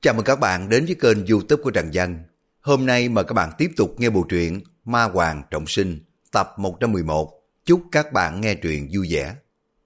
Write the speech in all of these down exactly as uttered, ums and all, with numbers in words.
Chào mừng các bạn đến với kênh YouTube của Trần Văn. Hôm nay mời các bạn tiếp tục nghe bộ truyện Ma Hoàng Trọng Sinh tập một trăm mười một. Chúc các bạn nghe truyện vui vẻ.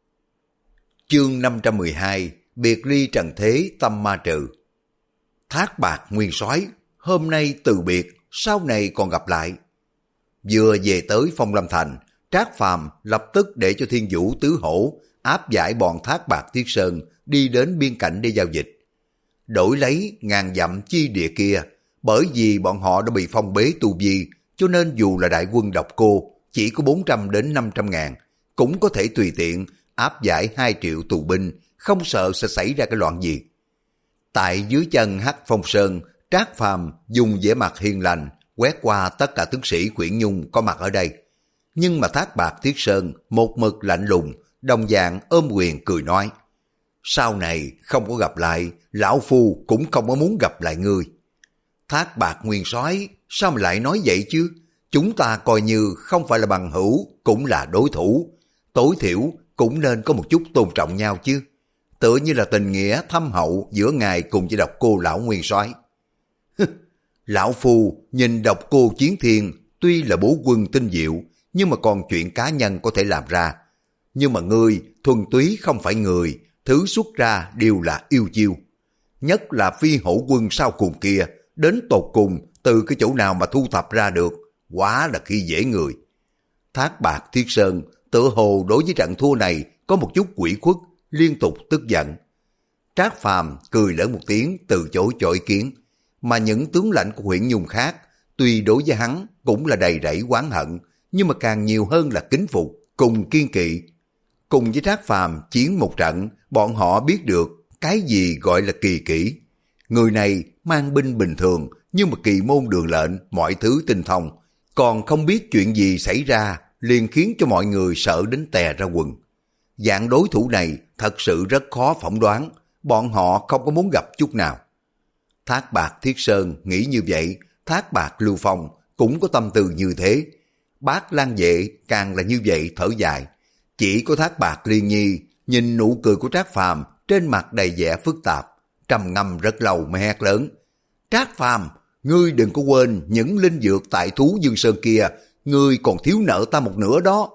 Chương năm trăm mười hai, biệt ly trần thế tâm ma trừ. Thác Bạt Nguyên Soái, hôm nay từ biệt, sau này còn gặp lại. Vừa về tới Phong Lâm Thành, Trác Phàm lập tức để cho Thiên Vũ Tứ Hổ áp giải bọn Thác Bạt Thiết Sơn đi đến biên cảnh để giao dịch. Đổi lấy ngàn dặm chi địa kia, bởi vì bọn họ đã bị phong bế tu vi, cho nên dù là đại quân độc cô chỉ có bốn trăm đến năm trăm ngàn, cũng có thể tùy tiện áp giải hai triệu tù binh, không sợ sẽ xảy ra cái loạn gì. Tại dưới chân Hắc Phong Sơn, Trác Phàm dùng vẻ mặt hiền lành quét qua tất cả tướng sĩ Quyển Nhung có mặt ở đây. Nhưng mà Thác Bạt Thiết Sơn một mực lạnh lùng, đồng dạng ôm quyền cười nói: sau này không có gặp lại, lão phu cũng không có muốn gặp lại ngươi. Thác Bạt Nguyên Soái, sao mà lại nói vậy chứ? Chúng ta coi như không phải là bằng hữu, cũng là đối thủ. Tối thiểu cũng nên có một chút tôn trọng nhau chứ. Tựa như là tình nghĩa thâm hậu giữa ngài cùng với độc cô lão Nguyên Soái. Lão phu nhìn độc cô Chiến Thiên tuy là bố quân tinh diệu, nhưng mà còn chuyện cá nhân có thể làm ra. Nhưng mà ngươi thuần túy không phải người, thứ xuất ra đều là yêu chiêu. Nhất là phi hổ quân sau cùng kia, đến tột cùng từ cái chỗ nào mà thu thập ra được, quá là khi dễ người. Thác Bạt Thiết Sơn tự hồ đối với trận thua này có một chút quỷ khuất, liên tục tức giận. Trác Phàm cười lớn một tiếng từ chối cho ý kiến, mà những tướng lãnh của Huyễn Nhung khác, tuy đối với hắn cũng là đầy rẫy oán hận, nhưng mà càng nhiều hơn là kính phục, cùng kiên kỵ. Cùng với Trác Phàm chiến một trận, bọn họ biết được cái gì gọi là kỳ kỹ. Người này mang binh bình thường, nhưng mà kỳ môn đường lệnh, mọi thứ tinh thông, còn không biết chuyện gì xảy ra, liền khiến cho mọi người sợ đến tè ra quần. Dạng đối thủ này thật sự rất khó phỏng đoán, bọn họ không có muốn gặp chút nào. Thác Bạt Thiết Sơn nghĩ như vậy, Thác Bạt Lưu Phong cũng có tâm tư như thế. Bác Lan Vệ càng là như vậy thở dài. Chỉ có Thác Bạt Liên Nhi nhìn nụ cười của Trác Phàm trên mặt đầy vẻ phức tạp, trầm ngâm rất lâu mới hét lớn: Trác Phàm, ngươi đừng có quên những linh dược tại Thú Dương Sơn kia, ngươi còn thiếu nợ ta một nửa đó.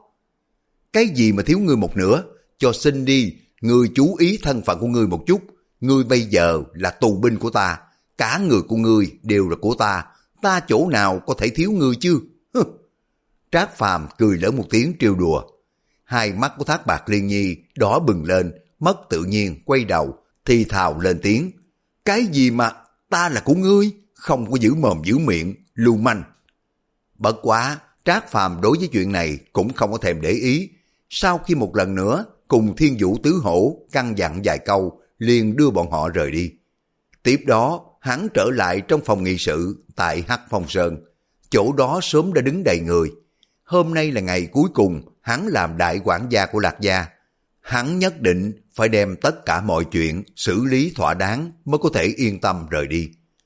Cái gì mà thiếu ngươi một nửa? Cho xin đi, ngươi chú ý thân phận của ngươi một chút. Ngươi bây giờ là tù binh của ta, cả người của ngươi đều là của ta, ta chỗ nào có thể thiếu ngươi chứ? Hừ. Trác Phàm cười lớn một tiếng trêu đùa. Hai mắt của Thác Bạt Liên Nhi đỏ bừng lên, mất tự nhiên quay đầu, thì thào lên tiếng: cái gì mà ta là của ngươi, không có giữ mồm giữ miệng, lưu manh. Bất quá, Trác Phàm đối với chuyện này cũng không có thèm để ý. Sau khi một lần nữa cùng Thiên Vũ Tứ Hổ căn dặn vài câu, liền đưa bọn họ rời đi. Tiếp đó, hắn trở lại trong phòng nghị sự tại Hắc Phong Sơn. Chỗ đó sớm đã đứng đầy người. Hôm nay là ngày cuối cùng hắn làm đại quản gia của Lạc Gia. Hắn nhất định phải đem tất cả mọi chuyện xử lý thỏa đáng mới có thể yên tâm rời đi.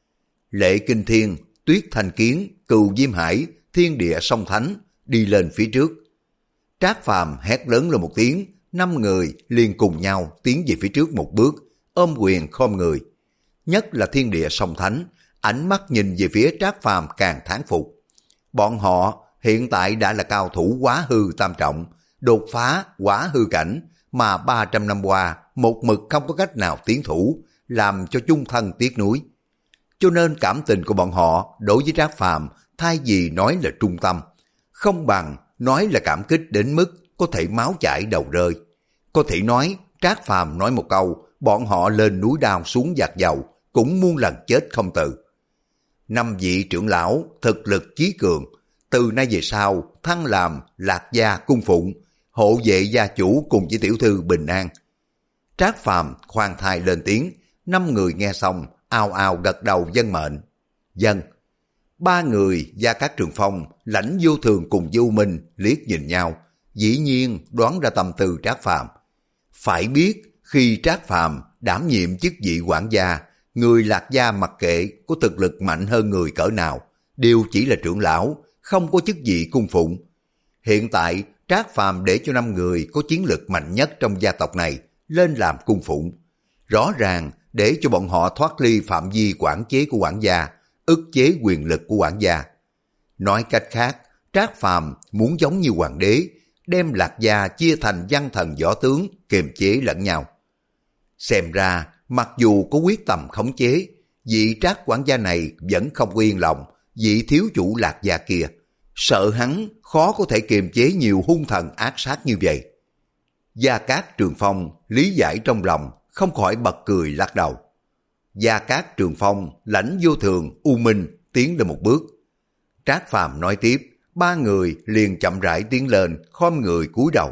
Lệ Kinh Thiên, Tuyết Thanh Kiến, Cừu Diêm Hải, Thiên Địa Song Thánh đi lên phía trước. Trác Phàm hét lớn lên một tiếng, năm người liền cùng nhau tiến về phía trước một bước, ôm quyền khom người. Nhất là Thiên Địa Song Thánh, ánh mắt nhìn về phía Trác Phàm càng thán phục. Bọn họ hiện tại đã là cao thủ Quá Hư tam trọng, đột phá Quá Hư cảnh, mà ba trăm năm qua một mực không có cách nào tiến thủ, làm cho chung thân tiếc nuối. Cho nên cảm tình của bọn họ đối với Trác Phàm thay vì nói là trung tâm, không bằng nói là cảm kích đến mức có thể máu chảy đầu rơi. Có thể nói Trác Phàm nói một câu, bọn họ lên núi đao xuống giạt dầu, cũng muôn lần chết không từ. Năm vị trưởng lão thực lực chí cường, từ nay về sau thăng làm Lạc Gia cung phụng, hộ vệ gia chủ cùng với tiểu thư bình an. Trác Phàm khoan thai lên tiếng, năm người nghe xong ào ào gật đầu vâng mệnh. Vâng. Ba người Gia Cát Trường Phong, Lãnh Vô Thường cùng Du Minh liếc nhìn nhau, dĩ nhiên đoán ra tâm tư Trác Phàm. Phải biết khi Trác Phàm đảm nhiệm chức vị quản gia, người Lạc Gia mặc kệ có thực lực mạnh hơn người cỡ nào, đều chỉ là trưởng lão, không có chức vị cung phụng. Hiện tại Trác Phàm để cho năm người có chiến lực mạnh nhất trong gia tộc này lên làm cung phụng. Rõ ràng để cho bọn họ thoát ly phạm vi quản chế của quản gia, ức chế quyền lực của quản gia. Nói cách khác, Trác Phàm muốn giống như hoàng đế, đem Lạc Gia chia thành văn thần võ tướng, kiềm chế lẫn nhau. Xem ra, mặc dù có quyết tâm khống chế, vị Trác quản gia này vẫn không yên lòng vị thiếu chủ Lạc Gia kia, sợ hắn khó có thể kiềm chế nhiều hung thần ác sát như vậy. Gia Cát Trường Phong lý giải trong lòng, không khỏi bật cười lắc đầu. Gia Cát Trường Phong, Lãnh Vô Thường, U Minh tiến lên một bước. Trác Phàm nói tiếp, ba người liền chậm rãi tiến lên, khom người cúi đầu.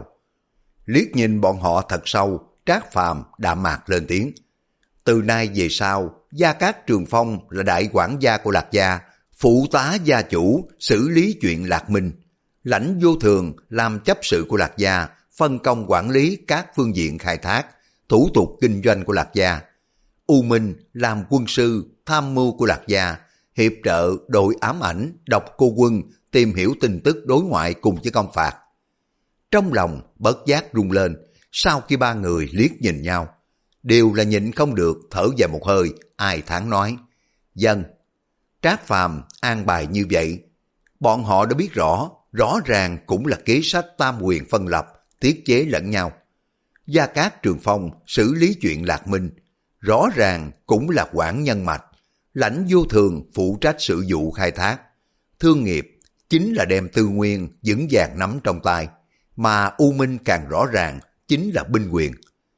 Liếc nhìn bọn họ thật sâu, Trác Phàm đạm mạc lên tiếng. Từ nay về sau, Gia Cát Trường Phong là đại quản gia của Lạc Gia, phụ tá gia chủ xử lý chuyện Lạc Minh. Lãnh Vô Thường làm chấp sự của Lạc Gia, phân công quản lý các phương diện khai thác, thủ tục kinh doanh của Lạc Gia. U Minh làm quân sư, tham mưu của Lạc Gia, hiệp trợ đội ám ảnh, độc cô quân, tìm hiểu tin tức đối ngoại cùng với công phạt. Trong lòng bất giác rung lên, sau khi ba người liếc nhìn nhau, đều là nhịn không được thở dài một hơi, ai thán nói. Dân, Trác Phàm an bài như vậy, bọn họ đã biết rõ, rõ ràng cũng là kế sách tam quyền phân lập, tiết chế lẫn nhau. Gia Cát Trường Phong xử lý chuyện Lạc Minh, rõ ràng cũng là quản nhân mạch. Lãnh Vô Thường phụ trách sự vụ khai thác. Thương nghiệp chính là đem tư nguyên vững vàng nắm trong tay, mà U Minh càng rõ ràng chính là binh quyền.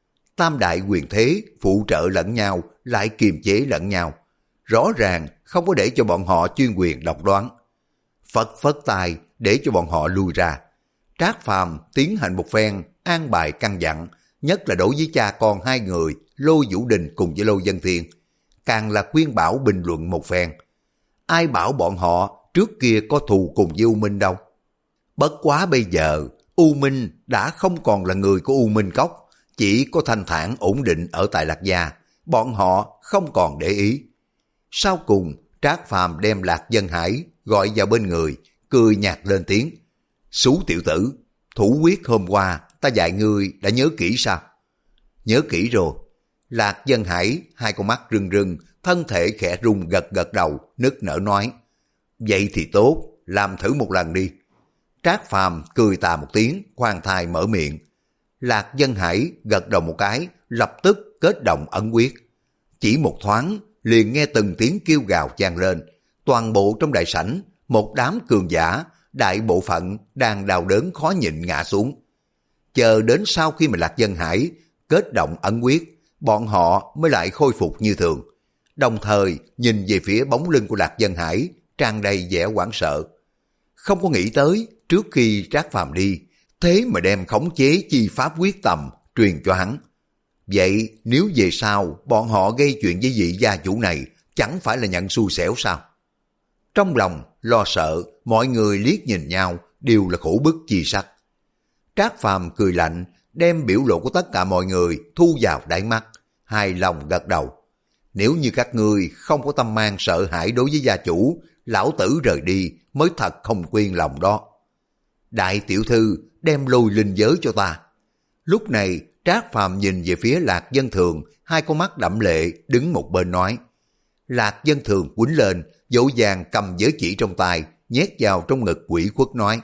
Tam đại quyền thế phụ trợ lẫn nhau, lại kiềm chế lẫn nhau. Rõ ràng không có để cho bọn họ chuyên quyền độc đoán. Phật phất tay để cho bọn họ lui ra. Trác Phàm tiến hành một phen an bài căn dặn, nhất là đối với cha con hai người Lô Vũ Đình cùng với Lô Dân Thiên, càng là khuyên bảo bình luận một phen. Ai bảo bọn họ trước kia có thù cùng với U Minh đâu. Bất quá bây giờ U Minh đã không còn là người của U Minh Cốc, chỉ có thanh thản ổn định ở tại Lạc Gia, bọn họ không còn để ý. Sau cùng Trác Phàm đem Lạc Dân Hải gọi vào bên người, cười nhạt lên tiếng. Xú tiểu tử, thủ quyết hôm qua ta dạy ngươi đã nhớ kỹ sao? Nhớ kỹ rồi. Lạc Dân Hải hai con mắt rưng rưng, thân thể khẽ rung gật gật đầu, nức nở nói. Vậy thì tốt, làm thử một lần đi. Trác Phàm cười tà một tiếng, khoan thai mở miệng. Lạc Dân Hải gật đầu một cái, lập tức kết động ấn quyết. Chỉ một thoáng, liền nghe từng tiếng kêu gào vang lên. Toàn bộ trong đại sảnh, một đám cường giả, đại bộ phận đang đau đớn khó nhịn ngã xuống. Chờ đến sau khi mà Lạc Dân Hải kết động ấn quyết, bọn họ mới lại khôi phục như thường. Đồng thời nhìn về phía bóng lưng của Lạc Dân Hải, tràn đầy vẻ hoảng sợ. Không có nghĩ tới trước khi Trác Phàm đi, thế mà đem khống chế chi pháp quyết tầm truyền cho hắn. Vậy nếu về sau bọn họ gây chuyện với vị gia chủ này, chẳng phải là nhận xui xẻo sao? Trong lòng lo sợ, mọi người liếc nhìn nhau đều là khổ bức chi sắc. Trác Phàm cười lạnh, đem biểu lộ của tất cả mọi người thu vào đáy mắt, hài lòng gật đầu. Nếu như các ngươi không có tâm mang sợ hãi đối với gia chủ, lão tử rời đi mới thật không quyên lòng đó. Đại tiểu thư đem lôi linh giới cho ta. Lúc này Trác Phàm nhìn về phía Lạc Dân Thường, hai con mắt đẫm lệ đứng một bên nói. Lạc Dân Thường quýnh lên, dỗ dàng cầm giới chỉ trong tay, nhét vào trong ngực quỷ khuất nói.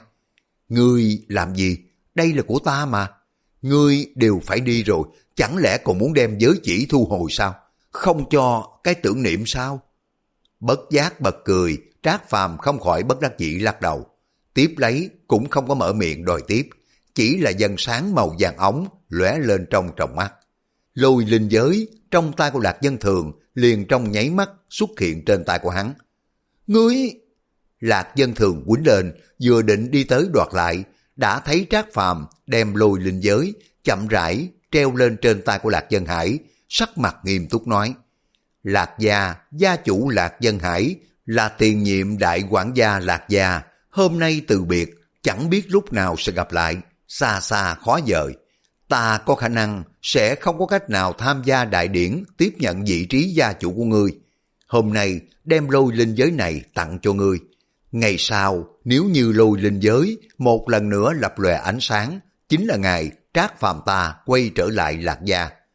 Ngươi làm gì? Đây là của ta mà. Ngươi đều phải đi rồi, chẳng lẽ còn muốn đem giới chỉ thu hồi sao? Không cho cái tưởng niệm sao? Bất giác bật cười, Trác Phàm không khỏi bất đắc dĩ lắc đầu. Tiếp lấy cũng không có mở miệng đòi tiếp, chỉ là dần sáng màu vàng ống lóe lên trong tròng mắt. Lôi linh giới trong tay của Lạc Dân Thường liền trong nháy mắt xuất hiện trên tay của hắn. Ngươi! Lạc Dân Thường quýnh lên, vừa định đi tới đoạt lại, đã thấy Trác Phàm đem lôi linh giới chậm rãi treo lên trên tay của Lạc Dân Hải, sắc mặt nghiêm túc nói. Lạc gia, gia chủ Lạc Dân Hải là tiền nhiệm đại quản gia Lạc gia, hôm nay từ biệt, chẳng biết lúc nào sẽ gặp lại, xa xa khó vời. Ta có khả năng sẽ không có cách nào tham gia đại điển tiếp nhận vị trí gia chủ của ngươi. Hôm nay đem lôi linh giới này tặng cho ngươi. Ngày sau, nếu như lôi linh giới một lần nữa lập lòe ánh sáng, chính là ngày Trác Phàm ta quay trở lại Lạc gia.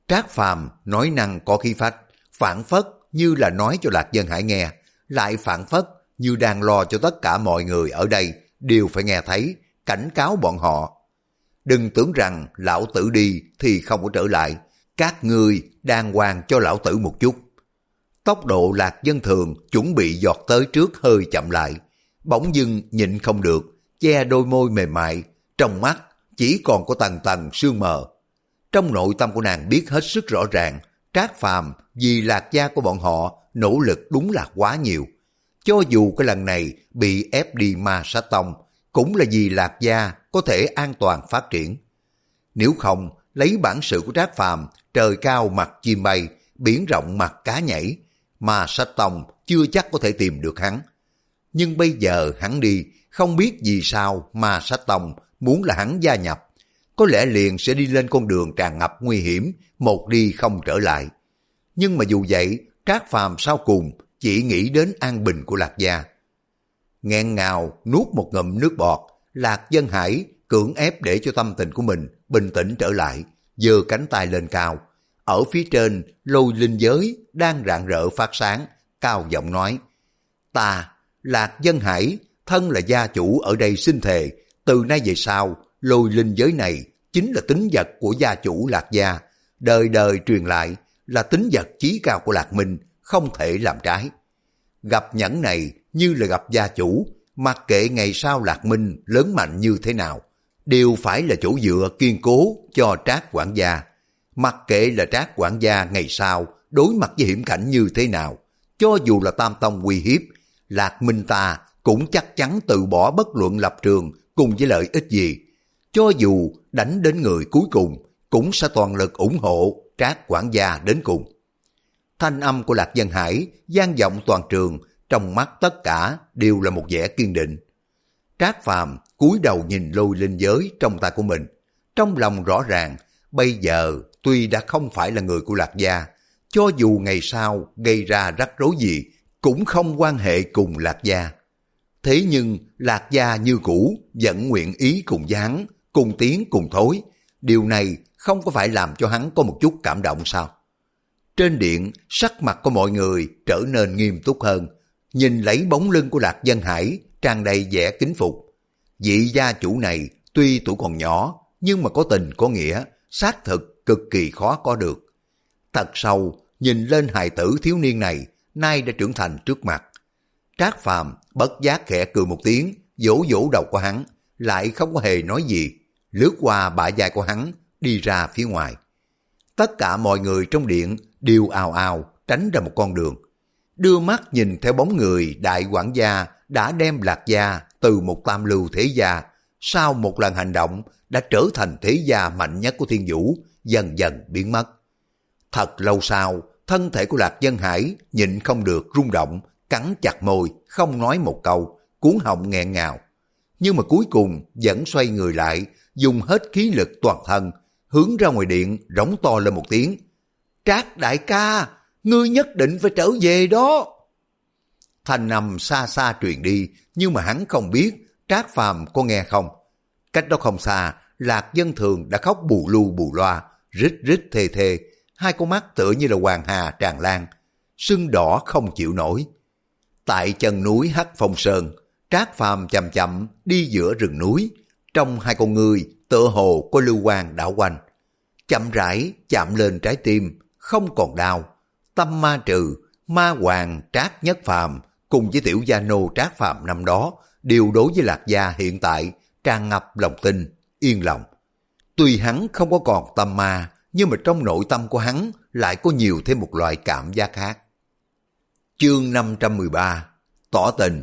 Trác Phàm nói năng có khí phách, phảng phất như là nói cho Lạc Dân Hải nghe, lại phảng phất như đang lo cho tất cả mọi người ở đây đều phải nghe thấy, cảnh cáo bọn họ. Đừng tưởng rằng lão tử đi thì không có trở lại, các ngươi đàng hoàng cho lão tử một chút. Tốc độ Lạc Dân Thường chuẩn bị giọt tới trước hơi chậm lại, bỗng dưng nhịn không được, che đôi môi mềm mại, trong mắt chỉ còn có tầng tầng sương mờ. Trong nội tâm của nàng biết hết sức rõ ràng, Trác Phàm vì Lạc gia của bọn họ nỗ lực đúng là quá nhiều. Cho dù cái lần này bị ép đi Ma Sát Tông, cũng là vì Lạc gia có thể an toàn phát triển. Nếu không, lấy bản sự của Trác Phàm, trời cao mặt chim bay, biển rộng mặt cá nhảy, Ma Sát Tông chưa chắc có thể tìm được hắn. Nhưng bây giờ hắn đi, không biết vì sao Ma Sát Tông muốn là hắn gia nhập. Có lẽ liền sẽ đi lên con đường tràn ngập nguy hiểm, một đi không trở lại. Nhưng mà dù vậy, Trác Phàm sau cùng chỉ nghĩ đến an bình của Lạc gia. Nghẹn ngào nuốt một ngụm nước bọt, Lạc Dân Hải cưỡng ép để cho tâm tình của mình bình tĩnh trở lại, giơ cánh tay lên cao. Ở phía trên, lôi linh giới đang rạng rỡ phát sáng, cao giọng nói: Ta, Lạc Dân Hải, thân là gia chủ ở đây xin thề, từ nay về sau, lôi linh giới này chính là tín vật của gia chủ Lạc gia, đời đời truyền lại, là tín vật chí cao của Lạc Minh, không thể làm trái. Gặp nhẫn này như là gặp gia chủ, mặc kệ ngày sau Lạc Minh lớn mạnh như thế nào, đều phải là chỗ dựa kiên cố cho Trác quản gia. Mặc kệ là Trác quản gia ngày sau đối mặt với hiểm cảnh như thế nào, cho dù là Tam Tông uy hiếp, Lạc Minh ta cũng chắc chắn từ bỏ bất luận lập trường cùng với lợi ích gì. Cho dù đánh đến người cuối cùng, cũng sẽ toàn lực ủng hộ Trác quản gia đến cùng. Thanh âm của Lạc Dân Hải vang vọng toàn trường, trong mắt tất cả đều là một vẻ kiên định. Trác Phàm cúi đầu nhìn lôi linh giới trong tay của mình, trong lòng rõ ràng, bây giờ tuy đã không phải là người của Lạc gia, cho dù ngày sau gây ra rắc rối gì, cũng không quan hệ cùng Lạc gia. Thế nhưng Lạc gia như cũ vẫn nguyện ý cùng với hắn, cùng tiến cùng thối. Điều này không có phải làm cho hắn có một chút cảm động sao? Trên điện, sắc mặt của mọi người trở nên nghiêm túc hơn, nhìn lấy bóng lưng của Lạc Dân Hải tràn đầy vẻ kính phục. Vị gia chủ này tuy tuổi còn nhỏ, nhưng mà có tình có nghĩa, xác thực cực kỳ khó có được. Thật sâu nhìn lên hài tử thiếu niên này, nay đã trưởng thành trước mặt. Trác Phàm bất giác khẽ cười một tiếng, vỗ vỗ đầu của hắn, lại không có hề nói gì, lướt qua bả vai của hắn, đi ra phía ngoài. Tất cả mọi người trong điện đều ào ào tránh ra một con đường, đưa mắt nhìn theo bóng người đại quản gia đã đem Lạc gia từ một tam lưu thế gia, sau một lần hành động đã trở thành thế gia mạnh nhất của Thiên Vũ, dần dần biến mất. Thật lâu sau, thân thể của Lạc Dân Hải nhịn không được rung động, cắn chặt môi, không nói một câu, cuốn họng nghẹn ngào. Nhưng mà cuối cùng vẫn xoay người lại, dùng hết khí lực toàn thân, hướng ra ngoài điện, rống to lên một tiếng: Trác đại ca, ngươi nhất định phải trở về đó. Thanh âm xa xa truyền đi, nhưng mà hắn không biết Trác Phàm có nghe không. Cách đó không xa, Lạc Dân Thường đã khóc bù lu bù loa, rít rít thê thê, hai con mắt tựa như là hoàng hà tràn lan, sưng đỏ không chịu nổi. Tại chân núi Hắc Phong Sơn, Trác Phàm chậm chậm đi giữa rừng núi, trong hai con ngươi tựa hồ có lưu quang đảo quanh, chậm rãi chạm lên trái tim, không còn đau. Tâm ma trừ, ma hoàng Trác Nhất Phàm cùng với tiểu gia nô Trác Phàm năm đó đều đối với Lạc gia hiện tại tràn ngập lòng tin, yên lòng. Tuy hắn không có còn tâm ma, nhưng mà trong nội tâm của hắn lại có nhiều thêm một loại cảm giác khác. Chương năm trăm mười ba, tỏ tình.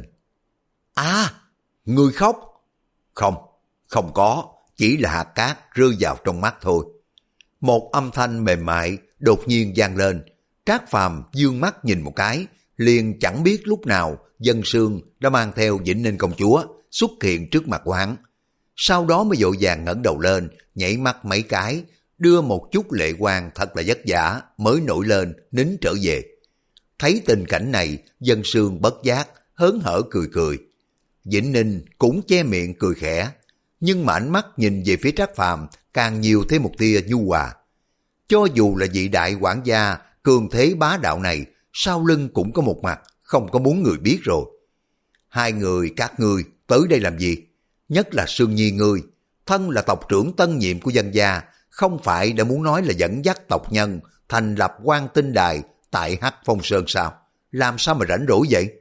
À, ngươi khóc. Không, không có, chỉ là hạt cát rơi vào trong mắt thôi. Một âm thanh mềm mại đột nhiên vang lên. Trác Phàm dương mắt nhìn một cái, liền chẳng biết lúc nào Dân Sương đã mang theo Vĩnh Ninh công chúa xuất hiện trước mặt của hắn. Sau đó mới vội vàng ngẩng đầu lên, nhảy mắt mấy cái, đưa một chút lệ quang thật là vất vả mới nổi lên, nín trở về. Thấy tình cảnh này, Dân Sương bất giác hớn hở cười cười. Vĩnh Ninh cũng che miệng cười khẽ, nhưng mà ánh mắt nhìn về phía Trác Phàm càng nhiều thêm một tia nhu hòa. Cho dù là vị đại quản gia cường thế bá đạo này, sau lưng cũng có một mặt, không có muốn người biết rồi. Hai người các ngươi tới đây làm gì? Nhất là Sương Nhi ngươi, thân là tộc trưởng tân nhiệm của dân gia, không phải đã muốn nói là dẫn dắt tộc nhân thành lập quan tinh đài tại Hắc Phong Sơn sao? Làm sao mà rảnh rỗi vậy?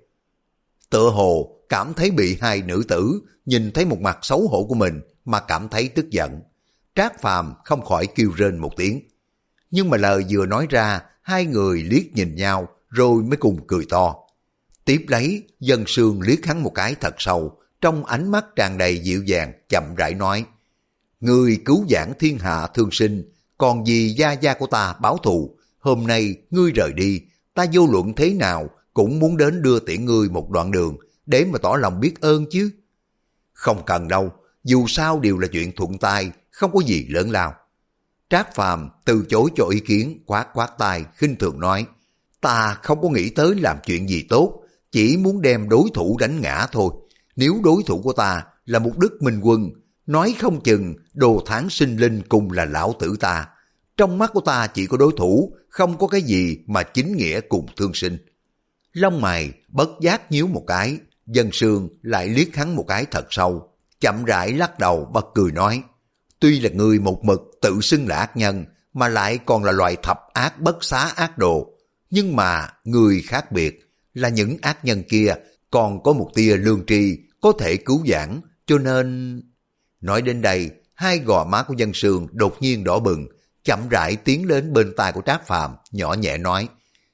Tựa hồ cảm thấy bị hai nữ tử nhìn thấy một mặt xấu hổ của mình mà cảm thấy tức giận. Trác Phàm không khỏi kêu rên một tiếng. Nhưng mà lời vừa nói ra, hai người liếc nhìn nhau rồi mới cùng cười to. Tiếp lấy, Dân Sương liếc hắn một cái thật sâu, trong ánh mắt tràn đầy dịu dàng, chậm rãi nói: Ngươi cứu vãn thiên hạ thương sinh, còn vì gia gia của ta báo thù, hôm nay ngươi rời đi, ta vô luận thế nào cũng muốn đến đưa tiễn ngươi một đoạn đường để mà tỏ lòng biết ơn chứ. Không cần đâu, dù sao đều là chuyện thuận tay, không có gì lớn lao. Trác Phàm từ chối cho ý kiến, quát quát tay khinh thường nói: Ta không có nghĩ tới làm chuyện gì tốt, chỉ muốn đem đối thủ đánh ngã thôi. Nếu đối thủ của ta là một đức minh quân, nói không chừng đồ tháng sinh linh cùng là lão tử ta. Trong mắt của ta chỉ có đối thủ, không có cái gì mà chính nghĩa cùng thương sinh. Lông mày bất giác nhíu một cái, Dân Sương lại liếc hắn một cái thật sâu, chậm rãi lắc đầu bật cười nói: Tuy là người một mực tự xưng là ác nhân, mà lại còn là loại thập ác bất xá ác đồ, nhưng mà người khác biệt là những ác nhân kia còn có một tia lương tri có thể cứu vãn, cho nên... Nói đến đây, hai gò má của Dân Sương đột nhiên đỏ bừng, chậm rãi tiến đến bên tai của Trác Phàm, nhỏ nhẹ nói: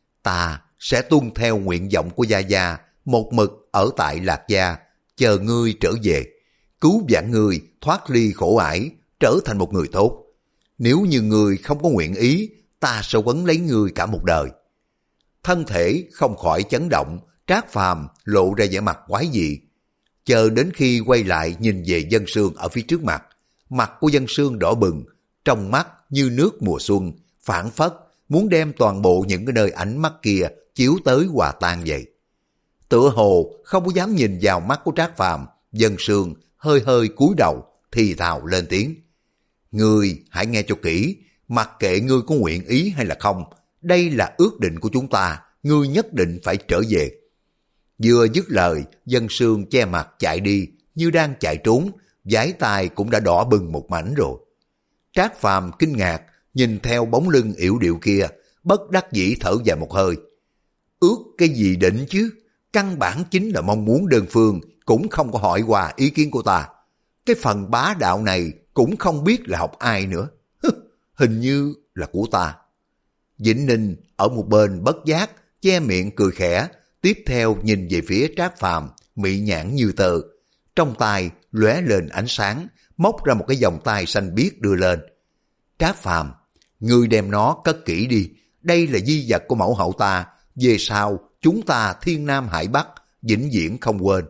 Ta sẽ tuân theo nguyện vọng của gia gia, một mực ở tại Lạc Gia, chờ ngươi trở về, cứu vãn ngươi thoát ly khổ ải, trở thành một người tốt. Nếu như ngươi không có nguyện ý, ta sẽ quấn lấy ngươi cả một đời. Thân thể không khỏi chấn động, Trác Phàm lộ ra vẻ mặt quái dị. Chờ đến khi quay lại nhìn về Dân Sương ở phía trước mặt, mặt của Dân Sương đỏ bừng, trong mắt như nước mùa xuân, phảng phất muốn đem toàn bộ những cái nơi ánh mắt kia chiếu tới hòa tan vậy. Tựa hồ không có dám nhìn vào mắt của Trác Phàm, Dân Sương hơi hơi cúi đầu, thì thào lên tiếng: Ngươi hãy nghe cho kỹ, mặc kệ ngươi có nguyện ý hay là không, đây là ước định của chúng ta, ngươi nhất định phải trở về. Vừa dứt lời, Dân Sương che mặt chạy đi, như đang chạy trốn, vái tai cũng đã đỏ bừng một mảnh rồi. Trác Phàm kinh ngạc, nhìn theo bóng lưng yểu điệu kia, bất đắc dĩ thở dài một hơi. Ước cái gì định chứ, căn bản chính là mong muốn đơn phương, cũng không có hỏi qua ý kiến của ta. Cái phần bá đạo này cũng không biết là học ai nữa. Hình như là của ta. Vĩnh Ninh ở một bên bất giác, che miệng cười khẽ, tiếp theo nhìn về phía Trác Phàm, mị nhãn như tờ. Trong tay lóe lên ánh sáng, móc ra một cái vòng tay xanh biếc đưa lên. Trác Phàm, ngươi đem nó cất kỹ đi, đây là di vật của mẫu hậu ta, về sau chúng ta thiên nam hải bắc, vĩnh viễn không quên.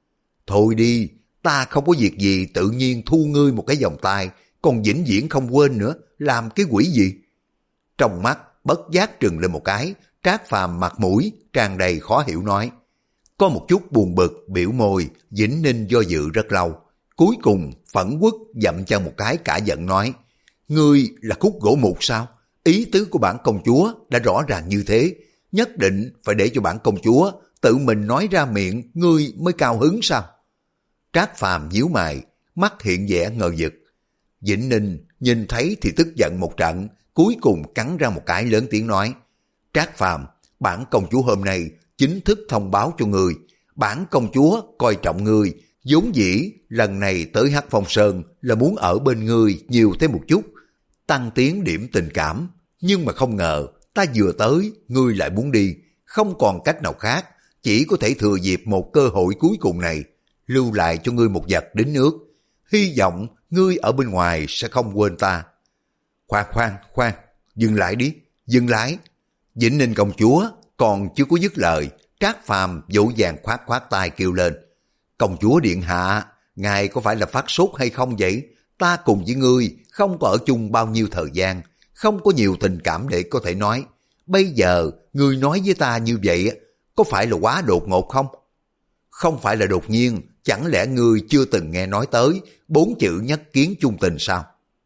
Thôi đi, ta không có việc gì tự nhiên thu ngươi một cái vòng tay, còn vĩnh viễn không quên nữa, làm cái quỷ gì? Trong mắt bất giác trừng lên một cái, Trác Phàm mặt mũi tràn đầy khó hiểu nói. Có một chút buồn bực, biểu môi, Vĩnh Ninh do dự rất lâu. Cuối cùng phẫn uất dậm chân một cái cả giận nói: Ngươi là khúc gỗ mục sao? Ý tứ của bản công chúa đã rõ ràng như thế, nhất định phải để cho bản công chúa tự mình nói ra miệng, ngươi mới cao hứng sao? Trác Phàm nhíu mày, mắt hiện vẻ ngờ vực. Vĩnh Ninh nhìn thấy thì tức giận một trận, cuối cùng cắn ra một cái lớn tiếng nói: Trác Phàm, bản công chúa hôm nay chính thức thông báo cho người, bản công chúa coi trọng người, vốn dĩ lần này tới Hắc Phong Sơn là muốn ở bên người nhiều thêm một chút, tăng tiến điểm tình cảm, nhưng mà không ngờ ta vừa tới, ngươi lại muốn đi, không còn cách nào khác, chỉ có thể thừa dịp một cơ hội cuối cùng này, lưu lại cho ngươi một vật đính nước, hy vọng ngươi ở bên ngoài sẽ không quên ta. Khoan khoan khoan, dừng lại đi, dừng lại. Vĩnh Ninh công chúa còn chưa có dứt lời, Trác Phàm vỗ vàng khoát khoát tay kêu lên: Công chúa điện hạ, ngài có phải là phát sốt hay không vậy? Ta cùng với ngươi không có ở chung bao nhiêu thời gian, không có nhiều tình cảm để có thể nói. Bây giờ ngươi nói với ta như vậy, có phải là quá đột ngột không? Không phải là đột nhiên, chẳng lẽ ngươi chưa từng nghe nói tới bốn chữ nhất kiến chung tình sao?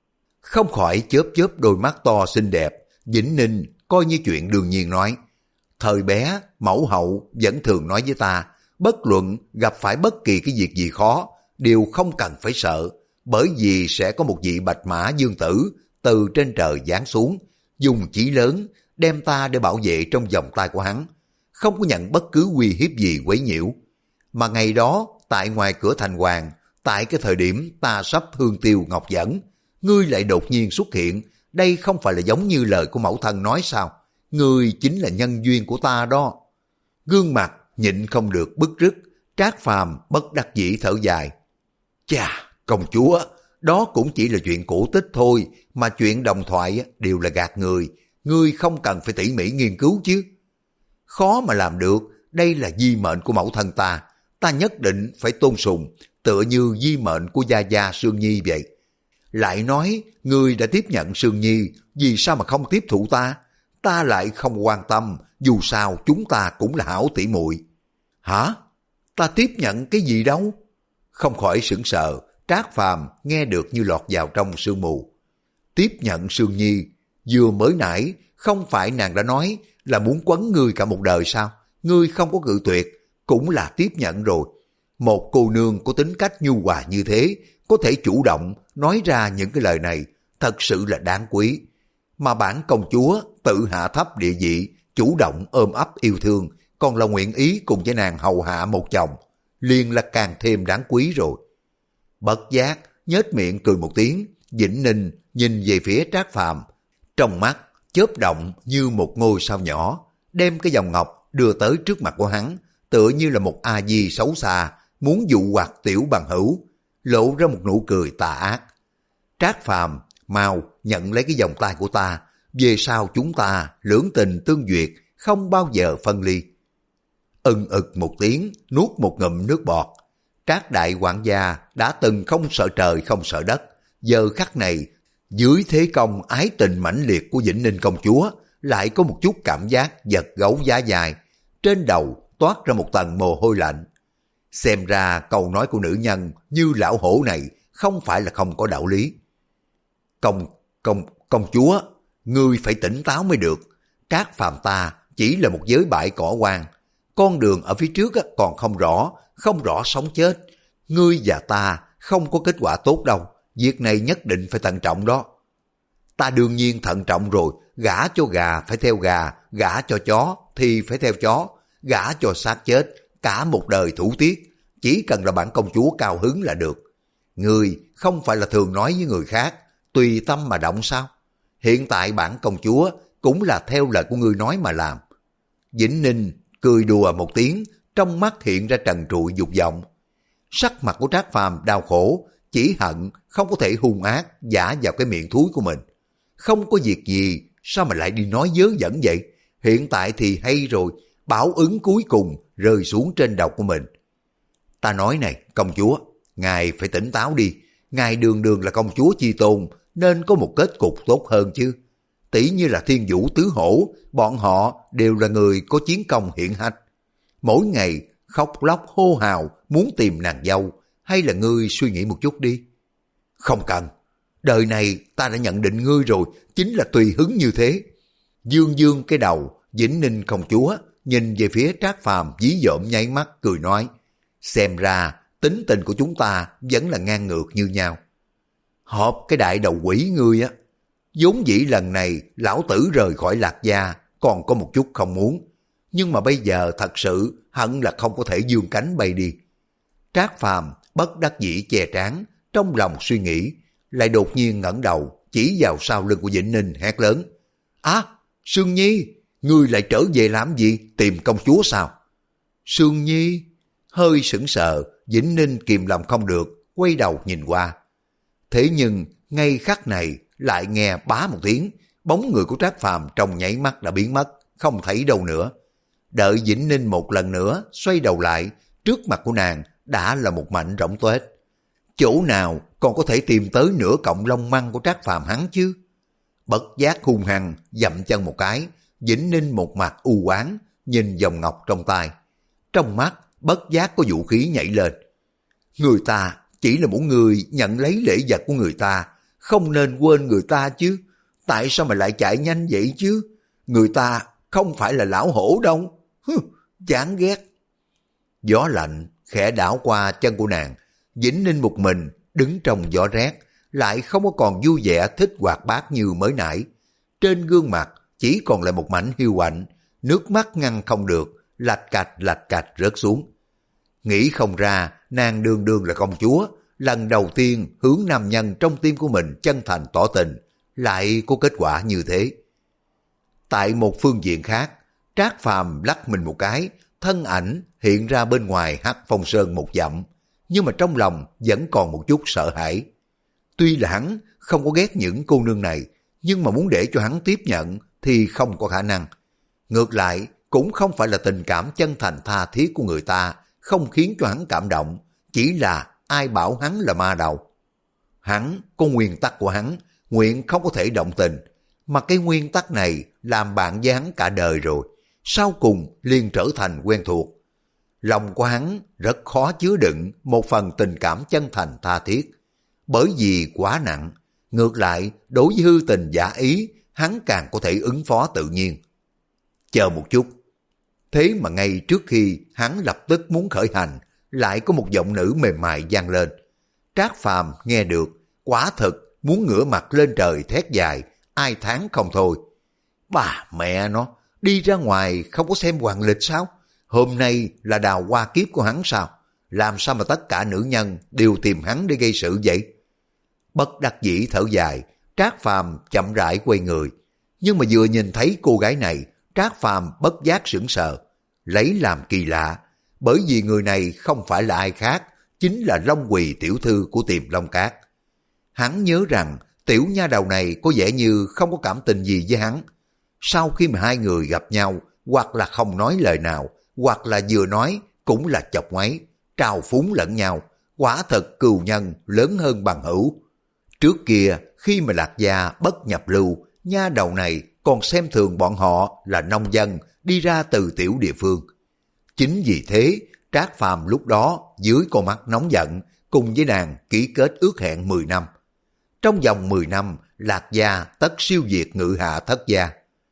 Không khỏi chớp chớp đôi mắt to xinh đẹp, Vĩnh Ninh coi như chuyện đương nhiên nói. Thời bé, mẫu hậu vẫn thường nói với ta, bất luận gặp phải bất kỳ cái việc gì khó, đều không cần phải sợ, bởi vì sẽ có một vị bạch mã dương tử từ trên trời giáng xuống, dùng chí lớn, đem ta để bảo vệ trong vòng tay của hắn, không có nhận bất cứ uy hiếp gì quấy nhiễu. Mà ngày đó, tại ngoài cửa thành hoàng, tại cái thời điểm ta sắp hương tiêu ngọc dẫn, ngươi lại đột nhiên xuất hiện, đây không phải là giống như lời của mẫu thân nói sao? Ngươi chính là nhân duyên của ta đó. Gương mặt nhịn không được bứt rứt, Trác Phàm bất đắc dĩ thở dài. Chà, công chúa, đó cũng chỉ là chuyện cổ tích thôi, mà chuyện đồng thoại đều là gạt người, ngươi không cần phải tỉ mỉ nghiên cứu chứ. Khó mà làm được, đây là di mệnh của mẫu thân ta, ta nhất định phải tôn sùng, tựa như di mệnh của gia gia Sương Nhi vậy. Lại nói, ngươi đã tiếp nhận Sương Nhi, vì sao mà không tiếp thụ ta? Ta lại không quan tâm, dù sao chúng ta cũng là hảo tỷ muội. Hả? Ta tiếp nhận cái gì đâu? Không khỏi sững sờ, Trác Phàm nghe được như lọt vào trong sương mù. Tiếp nhận Sương Nhi, vừa mới nãy, không phải nàng đã nói là muốn quấn ngươi cả một đời sao? Ngươi không có cự tuyệt, cũng là tiếp nhận rồi. Một cô nương có tính cách nhu hòa như thế, có thể chủ động nói ra những cái lời này, thật sự là đáng quý. Mà bản công chúa tự hạ thấp địa vị, chủ động ôm ấp yêu thương, còn là nguyện ý cùng với nàng hầu hạ một chồng, liền là càng thêm đáng quý rồi. Bất giác, nhếch miệng cười một tiếng, Vĩnh Ninh nhìn về phía Trác Phàm, trong mắt chớp động như một ngôi sao nhỏ, đem cái vòng ngọc đưa tới trước mặt của hắn, tựa như là một a di xấu xa, muốn dụ hoặc tiểu bằng hữu, lộ ra một nụ cười tà ác. Trác Phàm, mau nhận lấy cái vòng tay của ta, về sau chúng ta lưỡng tình tương duyệt, không bao giờ phân ly. Ưng ực một tiếng, nuốt một ngụm nước bọt. Trác đại quản gia đã từng không sợ trời không sợ đất, giờ khắc này dưới thế công ái tình mãnh liệt của Vĩnh Ninh công chúa, lại có một chút cảm giác giật gấu giá dài, trên đầu toát ra một tầng mồ hôi lạnh. Xem ra câu nói của nữ nhân như lão hổ này không phải là không có đạo lý. Công, công, công chúa, ngươi phải tỉnh táo mới được. Trác Phàm ta chỉ là một giới bãi cỏ hoang, con đường ở phía trước còn không rõ, không rõ sống chết. Ngươi và ta không có kết quả tốt đâu, việc này nhất định phải thận trọng đó. Ta đương nhiên thận trọng rồi, gả cho gà phải theo gà, gả cho chó thì phải theo chó, gả cho xác chết, cả một đời thủ tiết, chỉ cần là bản công chúa cao hứng là được. Ngươi không phải là thường nói với người khác, tùy tâm mà động sao? Hiện tại bản công chúa cũng là theo lời của ngươi nói mà làm. Vĩnh Ninh cười đùa một tiếng, trong mắt hiện ra trần trụi dục vọng. Sắc mặt của Trác Phàm đau khổ, chỉ hận không có thể hung ác giả vào cái miệng thúi của mình. Không có việc gì, sao mà lại đi nói dớ dẫn vậy? Hiện tại thì hay rồi, báo ứng cuối cùng rơi xuống trên đầu của mình. Ta nói này, công chúa, ngài phải tỉnh táo đi. Ngài đường đường là công chúa chi tôn, nên có một kết cục tốt hơn chứ. Tỷ như là Thiên Vũ Tứ Hổ, bọn họ đều là người có chiến công hiển hách. Mỗi ngày khóc lóc hô hào muốn tìm nàng dâu, hay là ngươi suy nghĩ một chút đi? Không cần, đời này ta đã nhận định ngươi rồi, chính là tùy hứng như thế. Dương dương cái đầu, Vĩnh Ninh công chúa nhìn về phía Trác Phàm dí dỏm nháy mắt cười nói, xem ra tính tình của chúng ta vẫn là ngang ngược như nhau. Họp cái đại đầu quỷ ngươi á, vốn dĩ lần này lão tử rời khỏi Lạc Gia còn có một chút không muốn, nhưng mà bây giờ thật sự hận là không có thể vươn cánh bay đi. Trác Phàm bất đắc dĩ che trán, trong lòng suy nghĩ, lại đột nhiên ngẩng đầu chỉ vào sau lưng của Vĩnh Ninh hét lớn, á, Sương Nhi, ngươi lại trở về làm gì, tìm công chúa sao? Sương Nhi hơi sững sờ, Vĩnh Ninh kìm lòng không được, quay đầu nhìn qua. Thế nhưng ngay khắc này lại nghe bá một tiếng, bóng người của Trác Phàm trong nháy mắt đã biến mất, không thấy đâu nữa. Đợi Vĩnh Ninh một lần nữa xoay đầu lại, trước mặt của nàng đã là một mảnh rỗng tuếch. Chỗ nào còn có thể tìm tới nửa cọng lông măng của Trác Phàm hắn chứ? Bất giác hung hăng dậm chân một cái, Vĩnh Ninh một mặt u oán nhìn vòng ngọc trong tay, trong mắt bất giác có vũ khí nhảy lên. Người ta chỉ là muốn người nhận lấy lễ vật của người ta, không nên quên người ta chứ. Tại sao mà lại chạy nhanh vậy chứ? Người ta không phải là lão hổ đâu. Hừ, chán ghét. Gió lạnh khẽ đảo qua chân của nàng. Vĩnh Ninh một mình đứng trong gió rét, lại không có còn vui vẻ thích hoạt bát như mới nãy. Trên gương mặt chỉ còn lại một mảnh hiu quạnh, nước mắt ngăn không được, lạch cạch lạch cạch rớt xuống. Nghĩ không ra nàng đương đương là công chúa, lần đầu tiên hướng nam nhân trong tim của mình chân thành tỏ tình, lại có kết quả như thế. Tại một phương diện khác, Trác Phàm lắc mình một cái, thân ảnh hiện ra bên ngoài Hắc Phong Sơn một dặm, nhưng mà trong lòng vẫn còn một chút sợ hãi. Tuy là hắn không có ghét những cô nương này, nhưng mà muốn để cho hắn tiếp nhận thì không có khả năng. Ngược lại, cũng không phải là tình cảm chân thành tha thiết của người ta không khiến cho hắn cảm động, chỉ là ai bảo hắn là ma đầu. Hắn có nguyên tắc của hắn, nguyện không có thể động tình, mà cái nguyên tắc này làm bạn với hắn cả đời rồi, sau cùng liền trở thành quen thuộc. Lòng của hắn rất khó chứa đựng một phần tình cảm chân thành tha thiết, bởi vì quá nặng. Ngược lại, đối với hư tình giả ý, hắn càng có thể ứng phó tự nhiên. Chờ một chút. Thế mà ngay trước khi hắn lập tức muốn khởi hành, lại có một giọng nữ mềm mại vang lên. Trác Phàm nghe được, quả thực muốn ngửa mặt lên trời thét dài, ai thán không thôi. Bà mẹ nó, đi ra ngoài không có xem hoàng lịch sao? Hôm nay là đào hoa kiếp của hắn sao? Làm sao mà tất cả nữ nhân đều tìm hắn để gây sự vậy? Bất đắc dĩ thở dài, Trác Phàm chậm rãi quay người. Nhưng mà vừa nhìn thấy cô gái này, Trác Phàm bất giác sững sờ, lấy làm kỳ lạ, bởi vì người này không phải là ai khác, chính là Long Quỳ tiểu thư của Tiềm Long Cát. Hắn nhớ rằng tiểu nha đầu này có vẻ như không có cảm tình gì với hắn. Sau khi mà hai người gặp nhau, hoặc là không nói lời nào, hoặc là vừa nói cũng là chọc ngoáy, trào phúng lẫn nhau, quả thật cừu nhân lớn hơn bằng hữu. Trước kia, khi mà Lạc Gia bất nhập lưu, nha đầu này còn xem thường bọn họ là nông dân đi ra từ tiểu địa phương. Chính vì thế, Trác Phàm lúc đó dưới con mắt nóng giận, cùng với nàng ký kết ước hẹn mười năm. Trong vòng mười năm, Lạc Gia tất siêu diệt Ngự Hạ Thất Gia.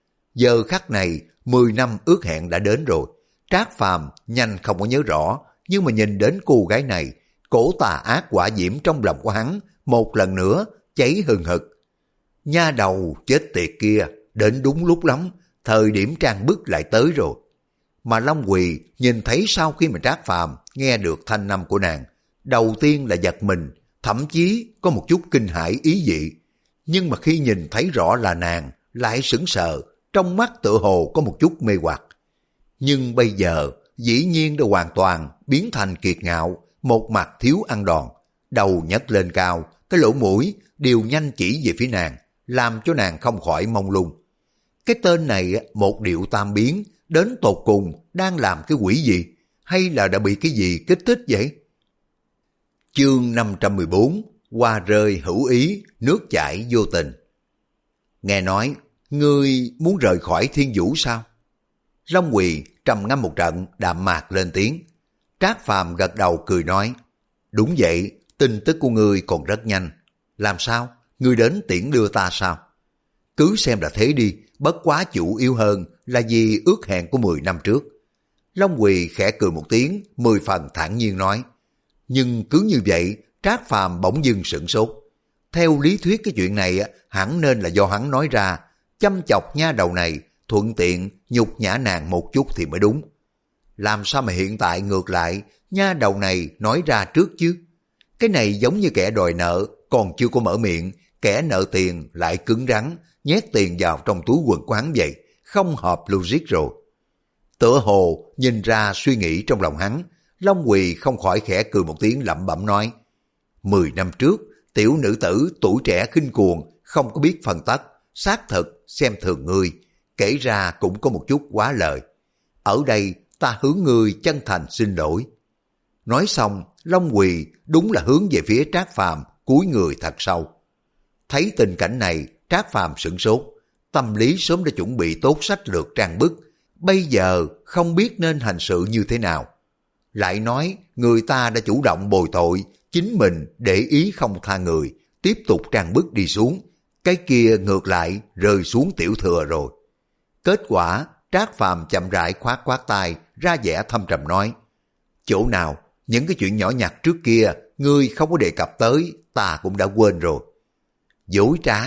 Giờ khắc này, mười năm ước hẹn đã đến rồi. Trác Phàm nhanh không có nhớ rõ, nhưng mà nhìn đến cô gái này, cổ tà ác quả diễm trong lòng của hắn một lần nữa cháy hừng hực. Nha đầu chết tiệt kia, đến đúng lúc lắm, thời điểm trang bức lại tới rồi. Mà Long Quỳ nhìn thấy sau khi mà Trác Phàm nghe được thanh âm của nàng, đầu tiên là giật mình, thậm chí có một chút kinh hãi ý dị. Nhưng mà khi nhìn thấy rõ là nàng, lại sững sờ, trong mắt tựa hồ có một chút mê hoặc. Nhưng bây giờ, dĩ nhiên đã hoàn toàn biến thành kiệt ngạo, một mặt thiếu ăn đòn, đầu nhấc lên cao, cái lỗ mũi đều nhanh chỉ về phía nàng, làm cho nàng không khỏi mông lung. Cái tên này một điệu tam biến, đến tột cùng đang làm cái quỷ gì, hay là đã bị cái gì kích thích vậy? Chương năm trăm mười bốn, hoa rơi hữu ý, nước chảy vô tình. Nghe nói, ngươi muốn rời khỏi Thiên Vũ sao? Long Quỳ trầm ngâm một trận, đạm mạc lên tiếng. Trác Phàm gật đầu cười nói, đúng vậy, tin tức của ngươi còn rất nhanh. Làm sao? Ngươi đến tiễn đưa ta sao? Cứ xem là thế đi, bất quá chủ yếu hơn là vì ước hẹn của mười năm trước. Long Quỳ khẽ cười một tiếng, mười phần thản nhiên nói. Nhưng cứ như vậy, Trác Phàm bỗng dưng sửng sốt. Theo lý thuyết cái chuyện này hẳn nên là do hắn nói ra, chăm chọc nha đầu này, thuận tiện nhục nhã nàng một chút thì mới đúng. Làm sao mà hiện tại ngược lại, nha đầu này nói ra trước chứ? Cái này giống như kẻ đòi nợ, còn chưa có mở miệng, kẻ nợ tiền lại cứng rắn, nhét tiền vào trong túi quần của hắn vậy, không hợp logic rồi. Tựa hồ nhìn ra suy nghĩ trong lòng hắn, Long Quỳ không khỏi khẽ cười một tiếng lẩm bẩm nói, mười năm trước, tiểu nữ tử tuổi trẻ khinh cuồng, không có biết phân tất, xác thực xem thường ngươi, kể ra cũng có một chút quá lời. Ở đây ta hướng ngươi chân thành xin lỗi. Nói xong, Long Quỳ đúng là hướng về phía Trác Phàm cúi người thật sâu. Thấy tình cảnh này, Trác Phàm sửng sốt, tâm lý sớm đã chuẩn bị tốt sách lược trang bức, bây giờ không biết nên hành sự như thế nào. Lại nói người ta đã chủ động bồi tội, chính mình để ý không tha người, tiếp tục trang bức đi xuống, cái kia ngược lại rơi xuống tiểu thừa rồi. Kết quả, Trác Phàm chậm rãi khoát khoát tay, ra vẻ thâm trầm nói, chỗ nào, những cái chuyện nhỏ nhặt trước kia, ngươi không có đề cập tới, ta cũng đã quên rồi. Dối trá.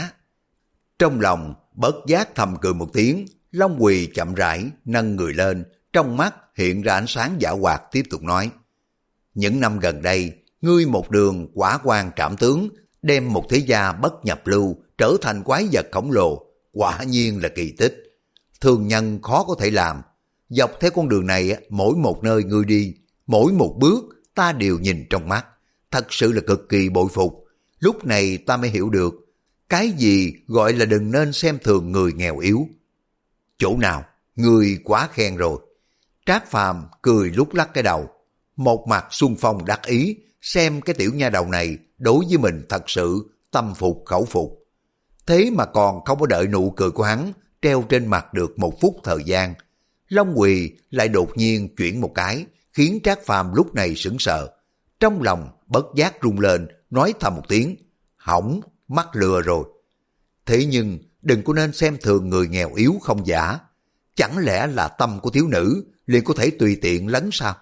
Trong lòng, bất giác thầm cười một tiếng, Long Quỳ chậm rãi nâng người lên, trong mắt hiện ra ánh sáng dã hoạt tiếp tục nói, những năm gần đây, ngươi một đường quả quan trảm tướng, đem một thế gia bất nhập lưu trở thành quái vật khổng lồ, quả nhiên là kỳ tích. Thường nhân khó có thể làm. Dọc theo con đường này, mỗi một nơi ngươi đi, mỗi một bước ta đều nhìn trong mắt, thật sự là cực kỳ bội phục. Lúc này ta mới hiểu được, cái gì gọi là đừng nên xem thường người nghèo yếu. Chỗ nào, ngươi quá khen rồi. Trác Phàm cười lúc lắc cái đầu, một mặt xuân phong đắc ý, xem cái tiểu nha đầu này đối với mình thật sự tâm phục khẩu phục. Thế mà còn không có đợi nụ cười của hắn treo trên mặt được một phút thời gian, Long Quỳ lại đột nhiên chuyển một cái, khiến Trác Phàm lúc này sững sờ, trong lòng bất giác rung lên, nói thầm một tiếng, hỏng, mắc lừa rồi. Thế nhưng đừng có nên xem thường người nghèo yếu không giả, chẳng lẽ là tâm của thiếu nữ liền có thể tùy tiện lấn sao?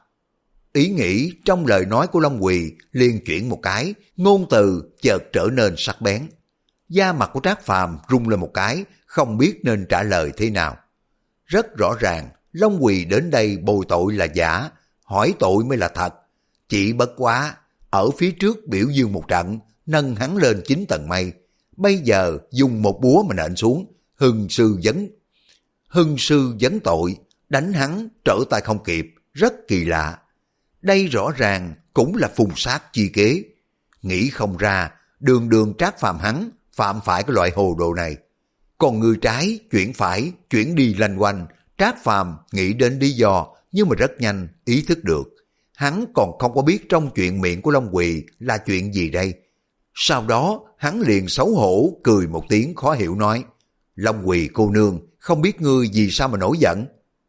Ý nghĩ trong lời nói của Long Quỳ liền chuyển một cái, ngôn từ chợt trở nên sắc bén. Da mặt của Trác Phàm rung lên một cái, không biết nên trả lời thế nào. Rất rõ ràng, Long Quỳ đến đây bồi tội là giả, hỏi tội mới là thật. Chỉ bất quá, ở phía trước biểu dương một trận, nâng hắn lên chín tầng mây. Bây giờ dùng một búa mà nện xuống, hưng sư vấn. Hưng sư vấn tội, đánh hắn trở tay không kịp, rất kỳ lạ. Đây rõ ràng cũng là phùng sát chi kế. Nghĩ không ra, đường đường Trác Phàm hắn phạm phải cái loại hồ đồ này. Còn người trái, chuyển phải, chuyển đi lanh quanh, Trác Phàm nghĩ đến lý do, nhưng mà rất nhanh ý thức được. Hắn còn không có biết trong chuyện miệng của Long Quỳ là chuyện gì đây. Sau đó, hắn liền xấu hổ, cười một tiếng khó hiểu nói, Long Quỳ cô nương, không biết ngươi vì sao mà nổi giận?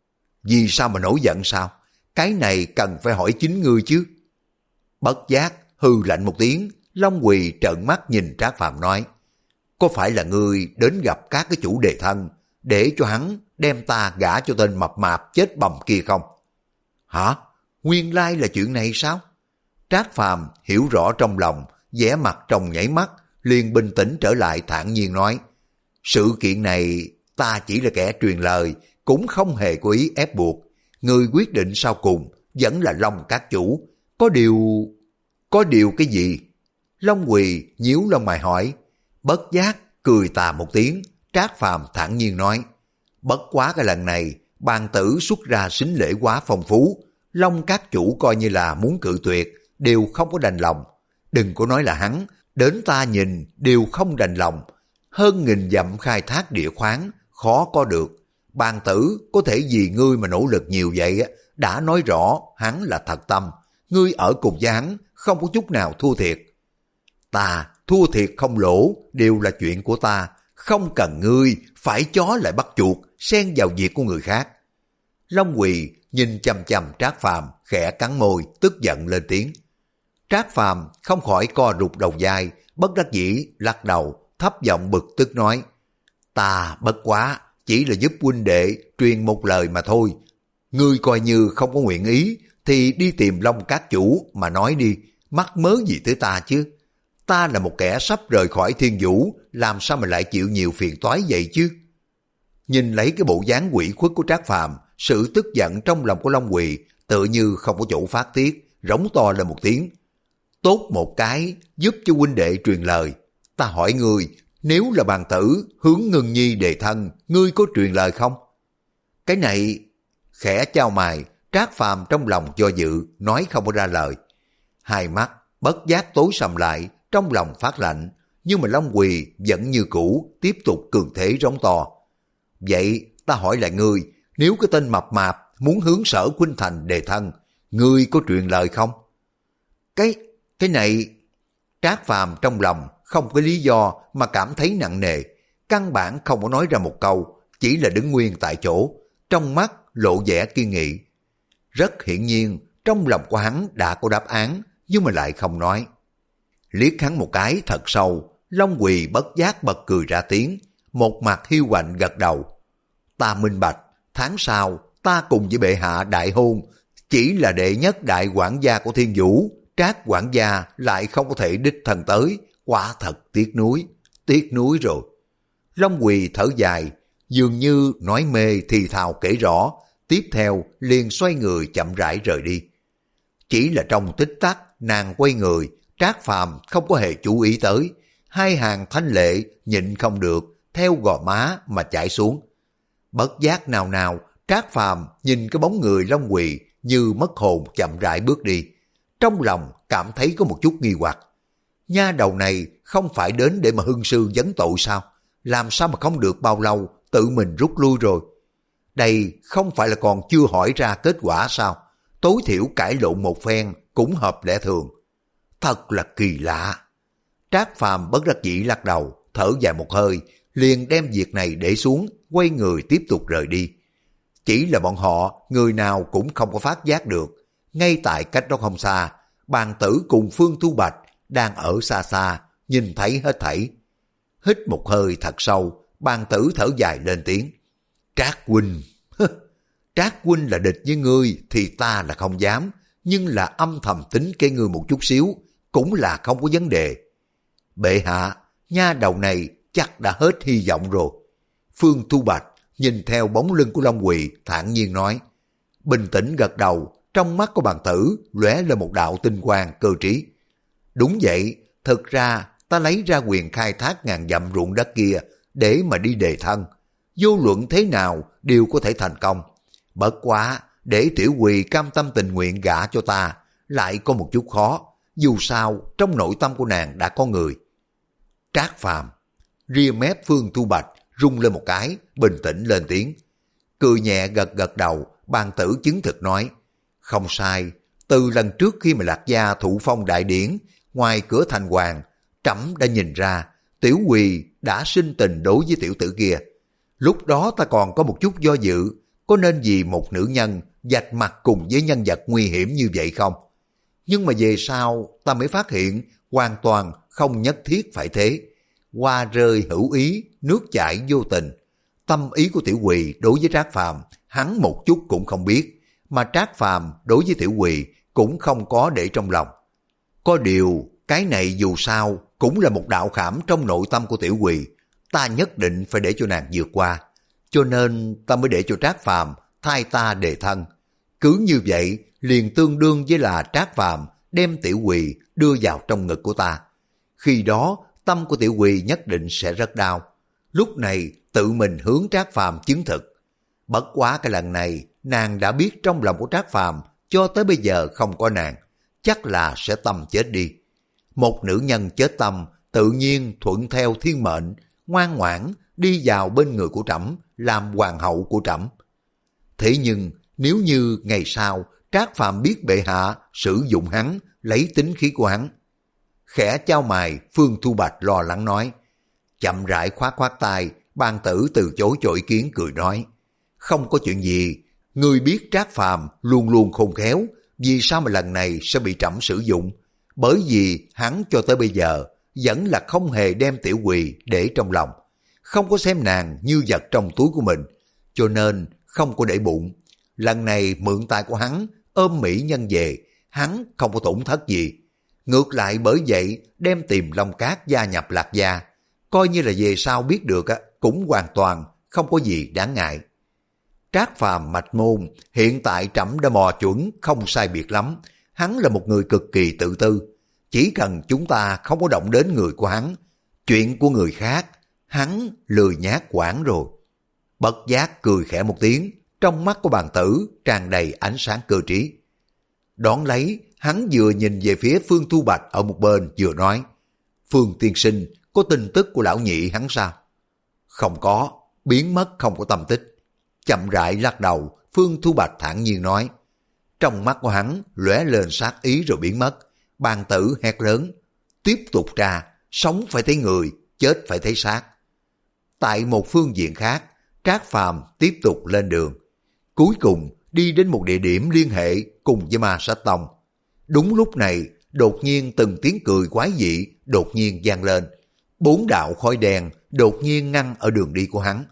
Vì sao mà nổi giận sao? Cái này cần phải hỏi chính ngươi chứ. Bất giác, hư lạnh một tiếng, Long Quỳ trợn mắt nhìn Trác Phàm nói, có phải là ngươi đến gặp các cái chủ đề thân, để cho hắn đem ta gả cho tên mập mạp chết bầm kia không? Hả? Nguyên lai là chuyện này sao? Trác Phàm hiểu rõ trong lòng, vẻ mặt trong nhảy mắt, liền bình tĩnh trở lại thản nhiên nói, sự kiện này ta chỉ là kẻ truyền lời, cũng không hề có ý ép buộc. Người quyết định sau cùng vẫn là Long các chủ. Có điều... Có điều cái gì? Long Quỳ nhíu lông mày hỏi. Bất giác cười tà một tiếng, Trác Phàm thản nhiên nói, bất quá cái lần này bàn tử xuất ra sính lễ quá phong phú, Long các chủ coi như là muốn cự tuyệt, đều không có đành lòng. Đừng có nói là hắn, đến ta nhìn đều không đành lòng. Hơn nghìn dặm khai thác địa khoáng, khó có được. Bàn tử có thể vì ngươi mà nỗ lực nhiều vậy, đã nói rõ hắn là thật tâm. Ngươi ở cùng với hắn không có chút nào thua thiệt. Ta thua thiệt không lỗ đều là chuyện của ta, không cần ngươi phải chó lại bắt chuột, xen vào việc của người khác. Long Quỳ nhìn chằm chằm Trác Phàm, khẽ cắn môi, tức giận lên tiếng. Trác Phàm không khỏi co rụt đầu vai, bất đắc dĩ lắc đầu, thấp giọng bực tức nói, ta bất quá chỉ là giúp huynh đệ truyền một lời mà thôi. Ngươi coi như không có nguyện ý thì đi tìm Long các chủ mà nói đi, mắc mớ gì tới ta chứ? Ta là một kẻ sắp rời khỏi thiên vũ, làm sao mà lại chịu nhiều phiền toái vậy chứ? Nhìn lấy cái bộ dáng quỷ khuất của Trác Phàm, sự tức giận trong lòng của Long Quỳ tự như không có chỗ phát tiết, rống to lên một tiếng. Tốt một cái giúp cho huynh đệ truyền lời. Ta hỏi ngươi, nếu là bàn tử hướng Ngân Nhi đề thân, ngươi có truyền lời không? Cái này... Khẽ chau mày, Trác Phàm trong lòng do dự, nói không có ra lời. Hai mắt bất giác tối sầm lại, trong lòng phát lạnh, nhưng mà Long Quỳ vẫn như cũ, tiếp tục cường thế rống to. Vậy ta hỏi lại ngươi, nếu cái tên mập mạp muốn hướng Sở Khuynh Thành đề thân, ngươi có truyền lời không? Cái... cái này... Trác Phàm trong lòng không có lý do mà cảm thấy nặng nề, căn bản không có nói ra một câu, chỉ là đứng nguyên tại chỗ, trong mắt lộ vẻ kiên nghị. Rất hiển nhiên, trong lòng của hắn đã có đáp án, nhưng mà lại không nói. Liếc hắn một cái thật sâu, Long Quỳ bất giác bật cười ra tiếng, một mặt hiu quạnh gật đầu. Ta minh bạch, tháng sau ta cùng với bệ hạ đại hôn, chỉ là đệ nhất đại quản gia của Thiên Vũ, Trác quản gia lại không có thể đích thân tới, quả thật tiếc nuối, tiếc nuối rồi. Long Quỳ thở dài, dường như nói mê thì thào kể rõ, tiếp theo liền xoay người chậm rãi rời đi. Chỉ là trong tích tắc, nàng quay người, Trác Phàm không có hề chú ý tới, hai hàng thanh lệ nhịn không được, theo gò má mà chảy xuống. Bất giác nào nào, Trác Phàm nhìn cái bóng người Long Quỳ như mất hồn chậm rãi bước đi. Trong lòng cảm thấy có một chút nghi hoặc. Nha đầu này không phải đến để mà hương sư vấn tội sao? Làm sao mà không được bao lâu tự mình rút lui rồi? Đây không phải là còn chưa hỏi ra kết quả sao? Tối thiểu cãi lộn một phen cũng hợp lẽ thường. Thật là kỳ lạ. Trác Phàm bất đắc dĩ lắc đầu, thở dài một hơi, liền đem việc này để xuống, quay người tiếp tục rời đi. Chỉ là bọn họ, người nào cũng không có phát giác được. Ngay tại cách đó không xa, Bàn Tử cùng Phương Thu Bạch đang ở xa xa, nhìn thấy hết thảy. Hít một hơi thật sâu, Bàn Tử thở dài lên tiếng. Trác huynh, Trác huynh là địch với ngươi thì ta là không dám, nhưng là âm thầm tính kế ngươi một chút xíu, cũng là không có vấn đề. Bệ hạ, nha đầu này chắc đã hết hy vọng rồi. Phương Thu Bạch nhìn theo bóng lưng của Long Quỳ thản nhiên nói. Bình tĩnh gật đầu, trong mắt của Bàn Tử lóe lên một đạo tinh quang cơ trí. Đúng vậy, thực ra ta lấy ra quyền khai thác ngàn dặm ruộng đất kia để mà đi đề thân. Vô luận thế nào đều có thể thành công. Bất quá, để Tiểu Quỳ cam tâm tình nguyện gả cho ta, lại có một chút khó. Dù sao, trong nội tâm của nàng đã có người. Trác Phàm, ria mép Phương Thu Bạch rung lên một cái, bình tĩnh lên tiếng. Cười nhẹ gật gật đầu, Bàn Tử chứng thực nói. Không sai, từ lần trước khi mà Lạc Gia thụ phong đại điển, ngoài cửa thành hoàng, trẫm đã nhìn ra, Tiểu Quỳ đã sinh tình đối với tiểu tử kia. Lúc đó ta còn có một chút do dự, có nên vì một nữ nhân vạch mặt cùng với nhân vật nguy hiểm như vậy không? Nhưng mà về sau ta mới phát hiện hoàn toàn không nhất thiết phải thế. Hoa rơi hữu ý, nước chảy vô tình. Tâm ý của Tiểu Quỳ đối với Trác Phàm hắn một chút cũng không biết, mà Trác Phàm đối với Tiểu Quỳ cũng không có để trong lòng. Có điều, cái này dù sao cũng là một đạo khảm trong nội tâm của Tiểu Quỳ, ta nhất định phải để cho nàng vượt qua. Cho nên ta mới để cho Trác Phàm thay ta đề thân. Cứ như vậy liền tương đương với là Trác Phàm đem Tiểu Quỳ đưa vào trong ngực của ta. Khi đó tâm của Tiểu Quỳ nhất định sẽ rất đau. Lúc này tự mình hướng Trác Phàm chứng thực. Bất quá cái lần này nàng đã biết trong lòng của Trác Phàm cho tới bây giờ không có nàng, chắc là sẽ tâm chết đi. Một nữ nhân chết tâm tự nhiên thuận theo thiên mệnh, ngoan ngoãn đi vào bên người của trẫm, làm hoàng hậu của trẫm. Thế nhưng nếu như ngày sau Trác Phàm biết bệ hạ sử dụng hắn, lấy tính khí của hắn. Khẽ chau mày, Phương Thu Bạch lo lắng nói. Chậm rãi khoát khoát tay, Bàn Tử từ chối cho ý kiến cười nói. Không có chuyện gì, ngươi biết Trác Phàm luôn luôn khôn khéo, vì sao mà lần này sẽ bị trẫm sử dụng? Bởi vì hắn cho tới bây giờ vẫn là không hề đem Tiểu Quỳ để trong lòng, không có xem nàng như vật trong túi của mình, cho nên không có để bụng. Lần này mượn tay của hắn ôm mỹ nhân về, hắn không có tổn thất gì. Ngược lại bởi vậy đem Tìm Long Cát gia nhập Lạc Gia, coi như là về sau biết được cũng hoàn toàn không có gì đáng ngại. Trác Phàm mạch môn hiện tại trẫm đã mò chuẩn không sai biệt lắm, hắn là một người cực kỳ tự tư, chỉ cần chúng ta không có động đến người của hắn, chuyện của người khác hắn lười nhác quản rồi. Bất giác cười khẽ một tiếng, trong mắt của Bàn Tử tràn đầy ánh sáng cơ trí. Đón lấy hắn vừa nhìn về phía Phương Thu Bạch ở một bên vừa nói. Phương tiên sinh có tin tức của lão nhị hắn sao? Không có, biến mất không có tâm tích. Chậm rãi lắc đầu, Phương Thu Bạch thản nhiên nói. Trong mắt của hắn lóe lên sát ý rồi biến mất. Bàn Tử hét lớn. Tiếp tục tra, sống phải thấy người, chết phải thấy xác. Tại một phương diện khác, Trác Phàm tiếp tục lên đường. Cuối cùng đi đến một địa điểm liên hệ cùng với Ma Sát Tông. Đúng lúc này, đột nhiên từng tiếng cười quái dị đột nhiên vang lên. bốn đạo khói đen đột nhiên ngăn ở đường đi của hắn.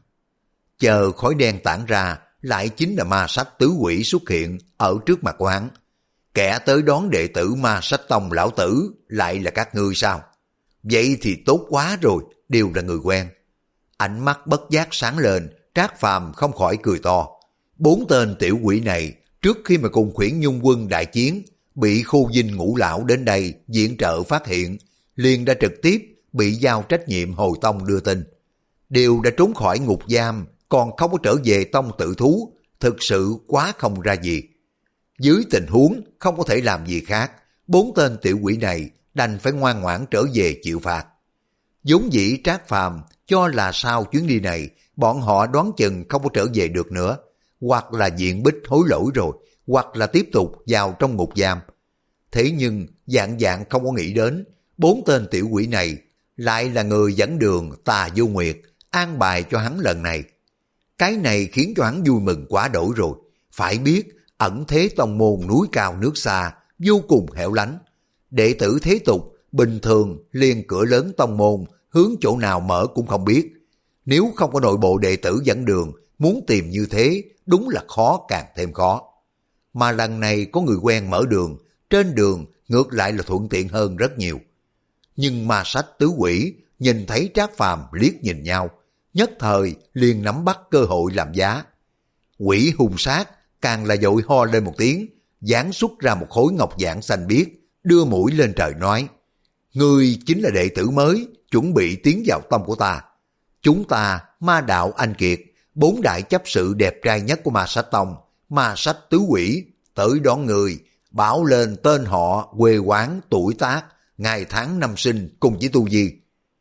Chờ khói đen tản ra, lại chính là ma sách tứ quỷ xuất hiện ở trước mặt của hắn. Kẻ tới đón đệ tử ma sách tông lão tử lại là các ngươi sao? Vậy thì tốt quá rồi, đều là người quen. Ánh mắt bất giác sáng lên, Trác Phàm không khỏi cười to. Bốn tên tiểu quỷ này trước khi mà cùng Khuyển Nhung quân đại chiến, bị khu dinh ngũ lão đến đây viện trợ phát hiện, liền đã trực tiếp bị giao trách nhiệm hồi tông đưa tin. Đều đã trốn khỏi ngục giam, còn không có trở về tông tự thú, thực sự quá không ra gì. Dưới tình huống không có thể làm gì khác, bốn tên tiểu quỷ này đành phải ngoan ngoãn trở về chịu phạt. Vốn dĩ Trác Phàm cho là sau chuyến đi này, bọn họ đoán chừng không có trở về được nữa, hoặc là diện bích hối lỗi rồi, hoặc là tiếp tục vào trong ngục giam. Thế nhưng dạng dạng không có nghĩ đến, bốn tên tiểu quỷ này lại là người dẫn đường Tà Vô Nguyệt an bài cho hắn lần này. Cái này khiến cho hắn vui mừng quá đổi rồi. Phải biết ẩn thế tông môn núi cao nước xa, vô cùng hẻo lánh. Đệ tử thế tục bình thường liền cửa lớn tông môn hướng chỗ nào mở cũng không biết. Nếu không có nội bộ đệ tử dẫn đường, muốn tìm như thế đúng là khó càng thêm khó. Mà lần này có người quen mở đường, trên đường ngược lại là thuận tiện hơn rất nhiều. Nhưng ma sách tứ quỷ nhìn thấy Trác Phàm liếc nhìn nhau, nhất thời liền nắm bắt cơ hội làm giá. Quỷ hung sát càng là vội ho lên một tiếng, giáng xuất ra một khối ngọc giản xanh biếc, đưa mũi lên trời nói: Ngươi chính là đệ tử mới, chuẩn bị tiến vào tông của ta. Chúng ta, ma đạo anh kiệt, bốn đại chấp sự đẹp trai nhất của ma sách tông, ma sách tứ quỷ, tới đón người, báo lên tên họ, quê quán, tuổi tác, ngày tháng năm sinh cùng với tu vi.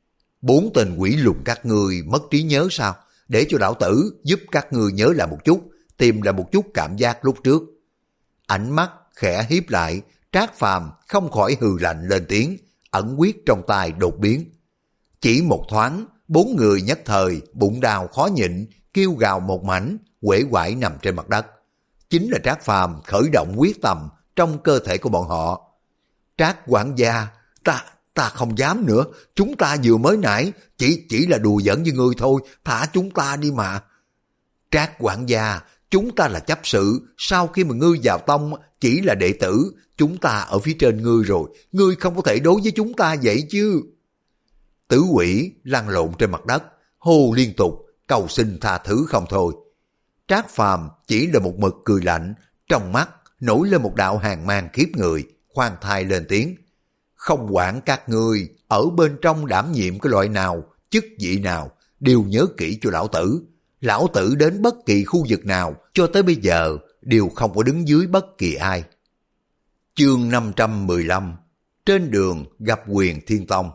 Bốn tên quỷ lùn các ngươi mất trí nhớ sao? Để cho đạo tử giúp các ngươi nhớ lại một chút, tìm lại một chút cảm giác lúc trước. Ánh mắt khẽ hiếp lại, Trác Phàm không khỏi hừ lạnh lên tiếng, ẩn quyết trong tay đột biến. Chỉ một thoáng, bốn người nhất thời bụng đau khó nhịn, kêu gào một mảnh, uể oải nằm trên mặt đất. Chính là Trác Phàm khởi động quyết tâm trong cơ thể của bọn họ. Trác quản gia, ta ta không dám nữa, chúng ta vừa mới nãy chỉ chỉ là đùa giỡn với ngươi thôi, thả chúng ta đi mà. Trác quản gia, chúng ta là chấp sự, sau khi mà ngươi vào tông chỉ là đệ tử, chúng ta ở phía trên ngươi rồi, ngươi không có thể đối với chúng ta vậy chứ. Tứ quỷ lăn lộn trên mặt đất, hô liên tục, cầu xin tha thứ không thôi. Trác Phàm chỉ là một mực cười lạnh, trong mắt nổi lên một đạo hàn mang khiếp người, khoan thai lên tiếng: Không quản các ngươi ở bên trong đảm nhiệm cái loại nào, chức vị nào, đều nhớ kỹ cho lão tử. Lão tử đến bất kỳ khu vực nào cho tới bây giờ đều không có đứng dưới bất kỳ ai. Chương năm trăm mười lăm. Trên đường gặp Huyền Thiên Tông.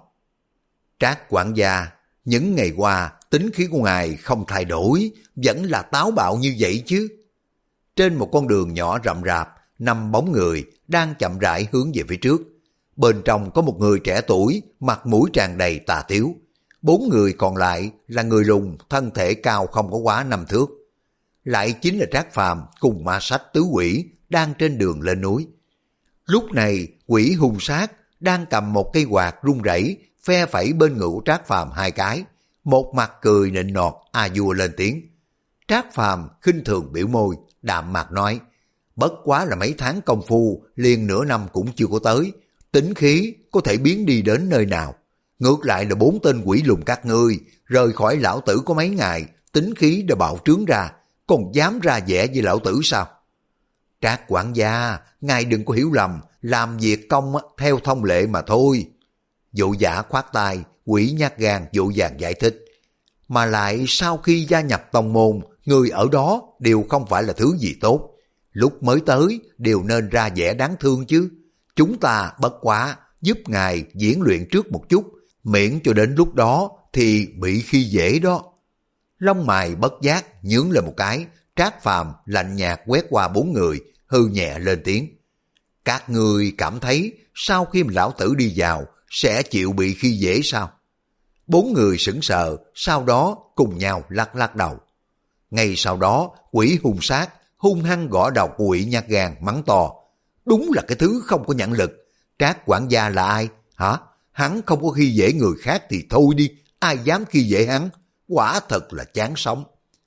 Trác quản gia, những ngày qua tính khí của ngài không thay đổi, vẫn là táo bạo như vậy chứ. Trên một con đường nhỏ rậm rạp, năm bóng người đang chậm rãi hướng về phía trước. Bên trong có một người trẻ tuổi, mặt mũi tràn đầy tà tiếu. Bốn người còn lại là người lùn, thân thể cao không có quá năm thước. Lại chính là Trác Phàm cùng ma sách tứ quỷ đang trên đường lên núi. Lúc này quỷ hung sát đang cầm một cây quạt rung rẩy, phe phẩy bên ngực Trác Phàm hai cái, một mặt cười nịnh nọt a vua lên tiếng. Trác Phàm khinh thường biểu môi, đạm mạc nói: Bất quá là mấy tháng công phu, liền nửa năm cũng chưa có tới, tính khí có thể biến đi đến nơi nào. Ngược lại là bốn tên quỷ lùn các ngươi, rời khỏi lão tử có mấy ngày, tính khí đã bạo trướng ra, còn dám ra vẻ với lão tử sao? Trác quản gia, ngài đừng có hiểu lầm, làm việc công theo thông lệ mà thôi. Dụ giả khoát tay, quỷ nhát gan dụ dàng giải thích. Mà lại sau khi gia nhập tông môn, người ở đó đều không phải là thứ gì tốt. Lúc mới tới đều nên ra vẻ đáng thương chứ. Chúng ta bất quá giúp ngài diễn luyện trước một chút, miễn cho đến lúc đó thì bị khi dễ đó. Lông mày bất giác nhướng lên một cái, Trác Phàm lạnh nhạt quét qua bốn người, hư nhẹ lên tiếng. Các ngươi cảm thấy sau khi lão tử đi vào sẽ chịu bị khi dễ sao? Bốn người sững sờ, sau đó cùng nhau lắc lắc đầu. Ngay sau đó quỷ hung sát hung hăng gõ đầu quỷ nhát gan mắng to. Đúng là cái thứ không có nhãn lực. Trác quản gia là ai? Hả? hắn không có khi dễ người khác thì thôi đi, ai dám khi dễ hắn, quả thật là chán sống.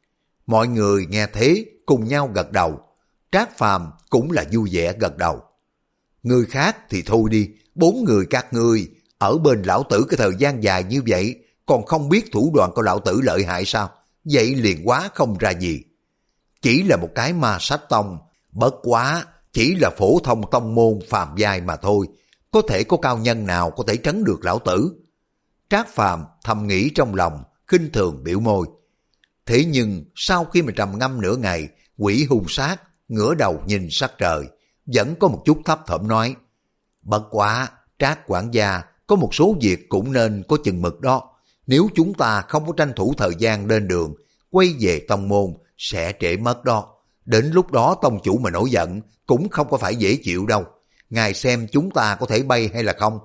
Mọi người nghe thế cùng nhau gật đầu, Trác Phàm cũng là vui vẻ gật đầu. Người khác thì thôi đi, bốn người các ngươi ở bên lão tử cái thời gian dài như vậy, còn không biết thủ đoạn của lão tử lợi hại sao? Vậy liền quá không ra gì. Chỉ là một cái ma sách tông, bất quá chỉ là phổ thông tông môn phàm giai mà thôi, có thể có cao nhân nào có thể trấn được lão tử? Trác Phàm thầm nghĩ trong lòng, khinh thường biểu môi. Thế nhưng sau khi mà trầm ngâm nửa ngày, Quỷ hung sát ngửa đầu nhìn sắc trời, vẫn có một chút thấp thỏm nói: bất quá Trác quản gia, có một số việc cũng nên có chừng mực đó. Nếu chúng ta không có tranh thủ thời gian lên đường, quay về tông môn sẽ trễ mất đó. Đến lúc đó tông chủ mà nổi giận cũng không có phải dễ chịu đâu. Ngài xem chúng ta có thể bay hay là không?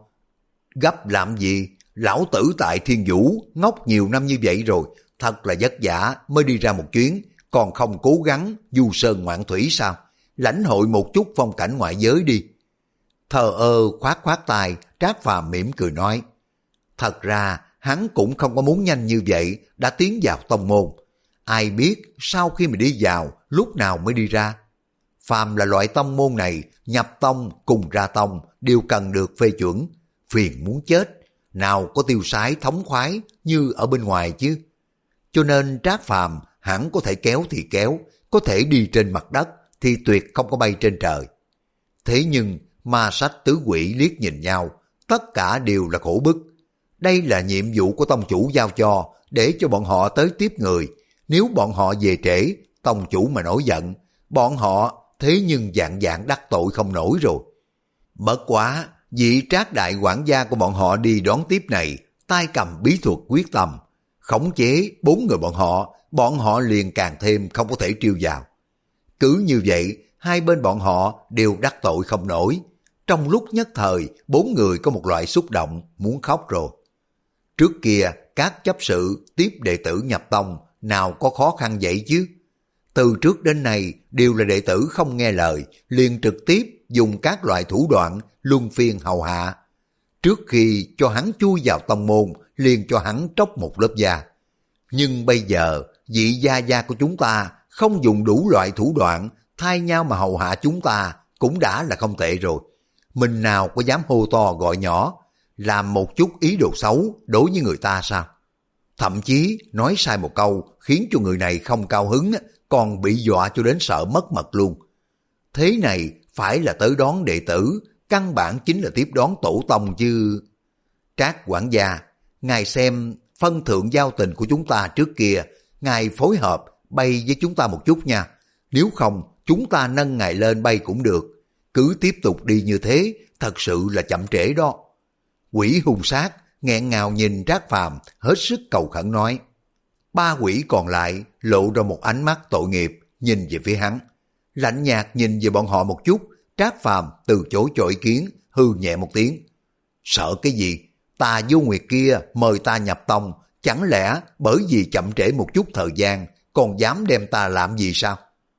Gấp làm gì? Lão tử tại Thiên Vũ ngốc nhiều năm như vậy rồi, thật là vất vả mới đi ra một chuyến, còn không cố gắng du sơn ngoạn thủy sao? Lãnh hội một chút phong cảnh ngoại giới đi. Thờ ơ khoát khoát tay, Trác Phàm mỉm cười nói. Thật ra hắn cũng không có muốn nhanh như vậy đã tiến vào tông môn. Ai biết sau khi mình đi vào lúc nào mới đi ra. Phàm là loại tông môn này, nhập tông cùng ra tông đều cần được phê chuẩn. Phiền muốn chết, nào có tiêu sái thống khoái như ở bên ngoài chứ. Cho nên Trác Phàm hẳn có thể kéo thì kéo, có thể đi trên mặt đất thì tuyệt không có bay trên trời. Thế nhưng ma sách tứ quỷ liếc nhìn nhau, tất cả đều là khổ bức. Đây là nhiệm vụ của tông chủ giao cho, để cho bọn họ tới tiếp người. Nếu bọn họ về trễ, tông chủ mà nổi giận, bọn họ thế nhưng dạng dạng đắc tội không nổi rồi. Bất quá, vị Trác đại quản gia của bọn họ đi đón tiếp này, tay cầm bí thuật quyết tâm, khống chế bốn người bọn họ, bọn họ liền càng thêm không có thể trêu vào. Cứ như vậy, hai bên bọn họ đều đắc tội không nổi. Trong lúc nhất thời, bốn người có một loại xúc động, muốn khóc rồi. Trước kia, các chấp sự tiếp đệ tử nhập tông, nào có khó khăn vậy chứ? Từ trước đến nay, đều là đệ tử không nghe lời, liền trực tiếp dùng các loại thủ đoạn luân phiên hầu hạ. Trước khi cho hắn chui vào tông môn, liền cho hắn tróc một lớp da. Nhưng bây giờ, vị gia gia của chúng ta không dùng đủ loại thủ đoạn, thay nhau mà hầu hạ chúng ta cũng đã là không tệ rồi. Mình nào có dám hô to gọi nhỏ, làm một chút ý đồ xấu đối với người ta sao? Thậm chí nói sai một câu khiến cho người này không cao hứng, còn bị dọa cho đến sợ mất mật luôn. Thế này phải là tới đón đệ tử, căn bản chính là tiếp đón tổ tông chứ. Trác quản gia, ngài xem phân thượng giao tình của chúng ta trước kia, ngài phối hợp bay với chúng ta một chút nha. Nếu không, chúng ta nâng ngài lên bay cũng được. Cứ tiếp tục đi như thế, thật sự là chậm trễ đó. Quỷ hung sát nghẹn ngào nhìn Trác Phàm, hết sức cầu khẩn nói. Ba quỷ còn lại lộ ra một ánh mắt tội nghiệp, nhìn về phía hắn. Lạnh nhạt nhìn về bọn họ một chút, Trác Phàm từ chối cho ý kiến, hư nhẹ một tiếng. Sợ cái gì? Tà Vô Nguyệt kia mời ta nhập tông, chẳng lẽ bởi vì chậm trễ một chút thời gian, còn dám đem ta làm gì sao?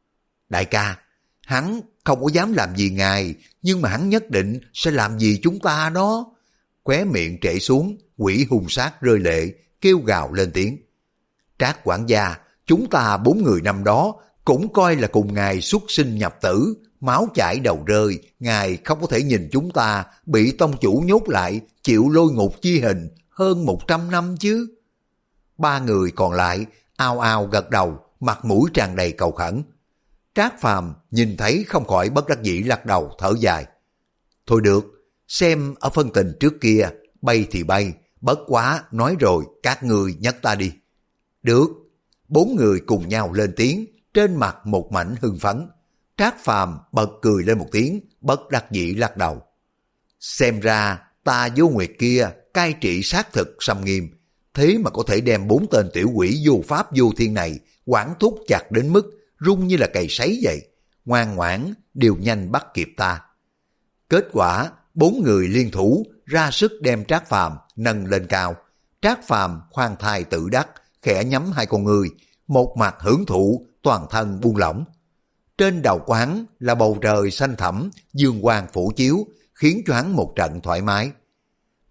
Đại ca, hắn không có dám làm gì ngài, nhưng mà hắn nhất định sẽ làm gì chúng ta đó. Khóe miệng trễ xuống, quỷ hung sát rơi lệ, kêu gào lên tiếng. Trác quản gia, chúng ta bốn người năm đó cũng coi là cùng ngài xuất sinh nhập tử, máu chảy đầu rơi, ngài không có thể nhìn chúng ta bị tông chủ nhốt lại, chịu lôi ngục chi hình hơn một trăm năm chứ. Ba người còn lại ao ao gật đầu, mặt mũi tràn đầy cầu khẩn. Trác Phàm nhìn thấy không khỏi bất đắc dĩ lắc đầu thở dài. Thôi được, xem ở phân tình trước kia, bay thì bay, bất quá nói rồi các người nhắc ta đi. Được, bốn người cùng nhau lên tiếng, trên mặt một mảnh hưng phấn. Trác Phàm bật cười lên một tiếng, bất đắc dĩ lắc đầu. Xem ra Tà Vô Nguyệt kia cai trị xác thực xâm nghiêm, thế mà có thể đem bốn tên tiểu quỷ vô pháp vô thiên này quản thúc chặt đến mức rung như là cày sấy vậy, ngoan ngoãn đều nhanh bắt kịp ta. Kết quả bốn người liên thủ ra sức đem Trác Phàm nâng lên cao. Trác Phàm khoan thai tự đắc, khẽ nhắm hai con người, một mặt hưởng thụ, toàn thân buông lỏng. Trên đầu của hắn là bầu trời xanh thẳm, dương quang phủ chiếu, khiến cho hắn một trận thoải mái.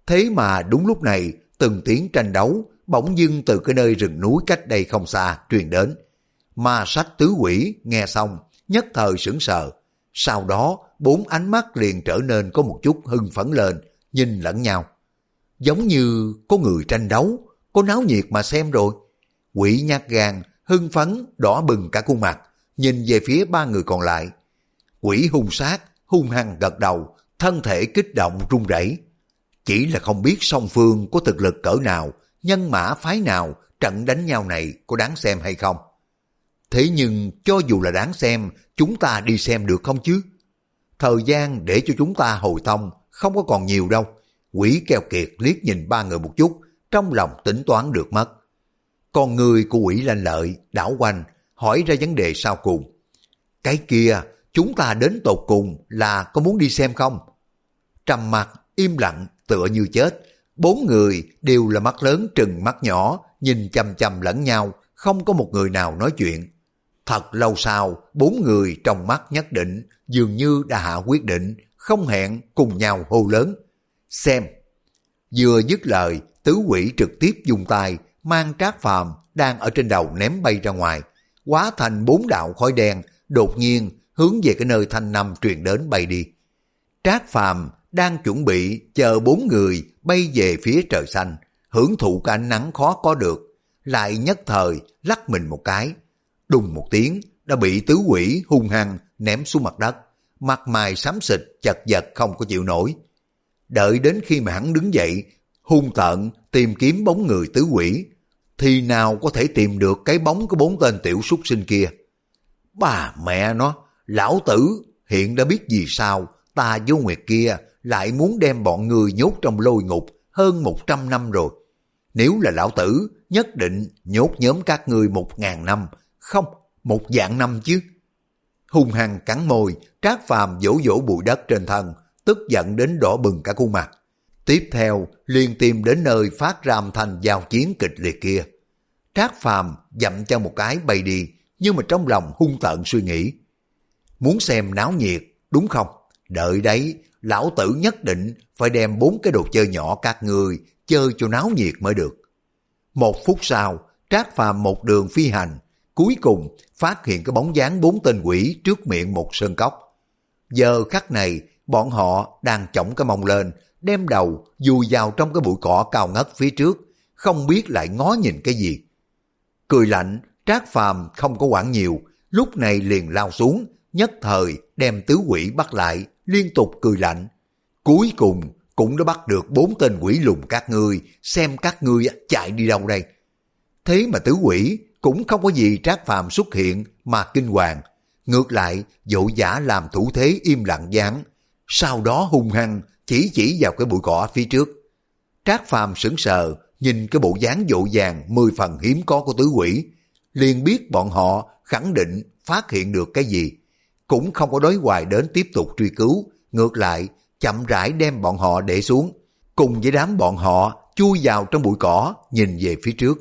Thế mà đúng lúc này, từng tiếng tranh đấu bỗng dưng từ cái nơi rừng núi cách đây không xa truyền đến. Ma sách tứ quỷ nghe xong, nhất thời sững sờ. Sau đó, bốn ánh mắt liền trở nên có một chút hưng phấn lên, nhìn lẫn nhau. Giống như có người tranh đấu, có náo nhiệt mà xem rồi. Quỷ nhát gan, hưng phấn, đỏ bừng cả khuôn mặt, nhìn về phía ba người còn lại. Quỷ hung sát, hung hăng gật đầu, thân thể kích động run rẩy. Chỉ là không biết song phương có thực lực cỡ nào, nhân mã phái nào, trận đánh nhau này có đáng xem hay không. Thế nhưng cho dù là đáng xem, chúng ta đi xem được không chứ? Thời gian để cho chúng ta hồi thông không có còn nhiều đâu. Quỷ keo kiệt liếc nhìn ba người một chút, trong lòng tính toán được mất. Con người của quỷ lanh lợi đảo quanh, hỏi ra vấn đề sau cùng. Cái kia, chúng ta đến tột cùng là có muốn đi xem không? Trầm mặc, im lặng, tựa như chết. Bốn người đều là mắt lớn trừng mắt nhỏ, nhìn chằm chằm lẫn nhau, không có một người nào nói chuyện. Thật lâu sau, bốn người trong mắt nhất định, dường như đã hạ quyết định, không hẹn cùng nhau hô lớn. Xem! Vừa dứt lời, tứ quỷ trực tiếp dùng tay, mang Trác Phàm đang ở trên đầu ném bay ra ngoài, hóa thành bốn đạo khói đen, đột nhiên hướng về cái nơi thanh năm truyền đến bay đi. Trác Phàm đang chuẩn bị chờ bốn người bay về phía trời xanh, hưởng thụ cái ánh nắng khó có được, lại nhất thời lắc mình một cái, đùng một tiếng đã bị tứ quỷ hung hăng ném xuống mặt đất, mặt mày xám xịt chật vật không có chịu nổi. Đợi đến khi mà hắn đứng dậy, hung tợn tìm kiếm bóng người tứ quỷ, thì nào có thể tìm được cái bóng của bốn tên tiểu súc sinh kia. Bà mẹ nó, lão tử hiện đã biết vì sao ta vô nguyệt kia lại muốn đem bọn người nhốt trong lôi ngục hơn một trăm năm rồi. Nếu là lão tử, nhất định nhốt nhóm các ngươi một ngàn năm, không, một vạn năm chứ. Hung hăng cắn môi, Trác Phàm vỗ vỗ bụi đất trên thân, tức giận đến đỏ bừng cả khuôn mặt. Tiếp theo, liền tìm đến nơi phát ra âm thanh giao chiến kịch liệt kia. Trác Phàm dậm chân một cái bay đi, nhưng mà trong lòng hung tợn suy nghĩ. Muốn xem náo nhiệt, đúng không? Đợi đấy, lão tử nhất định phải đem bốn cái đồ chơi nhỏ các người chơi cho náo nhiệt mới được. Một phút sau, Trác Phàm một đường phi hành, cuối cùng phát hiện cái bóng dáng bốn tên quỷ trước miệng một sơn cốc. Giờ khắc này, bọn họ đang chổng cái mông lên, đem đầu dùi vào trong cái bụi cỏ cao ngất phía trước, không biết lại ngó nhìn cái gì. Cười lạnh, Trác Phàm không có quản nhiều, lúc này liền lao xuống, nhất thời đem tứ quỷ bắt lại, liên tục cười lạnh. Cuối cùng cũng đã bắt được bốn tên quỷ lùn các ngươi, xem các ngươi chạy đi đâu đây. Thế mà tứ quỷ cũng không có gì Trác Phàm xuất hiện mà kinh hoàng, ngược lại vội vã làm thủ thế im lặng dáng, sau đó hung hăng chỉ chỉ vào cái bụi cỏ phía trước. Trác Phàm sững sờ nhìn cái bộ dáng vội vàng mười phần hiếm có của tứ quỷ, liền biết bọn họ khẳng định phát hiện được cái gì, cũng không có đối hoài đến tiếp tục truy cứu, ngược lại chậm rãi đem bọn họ để xuống, cùng với đám bọn họ chui vào trong bụi cỏ nhìn về phía trước.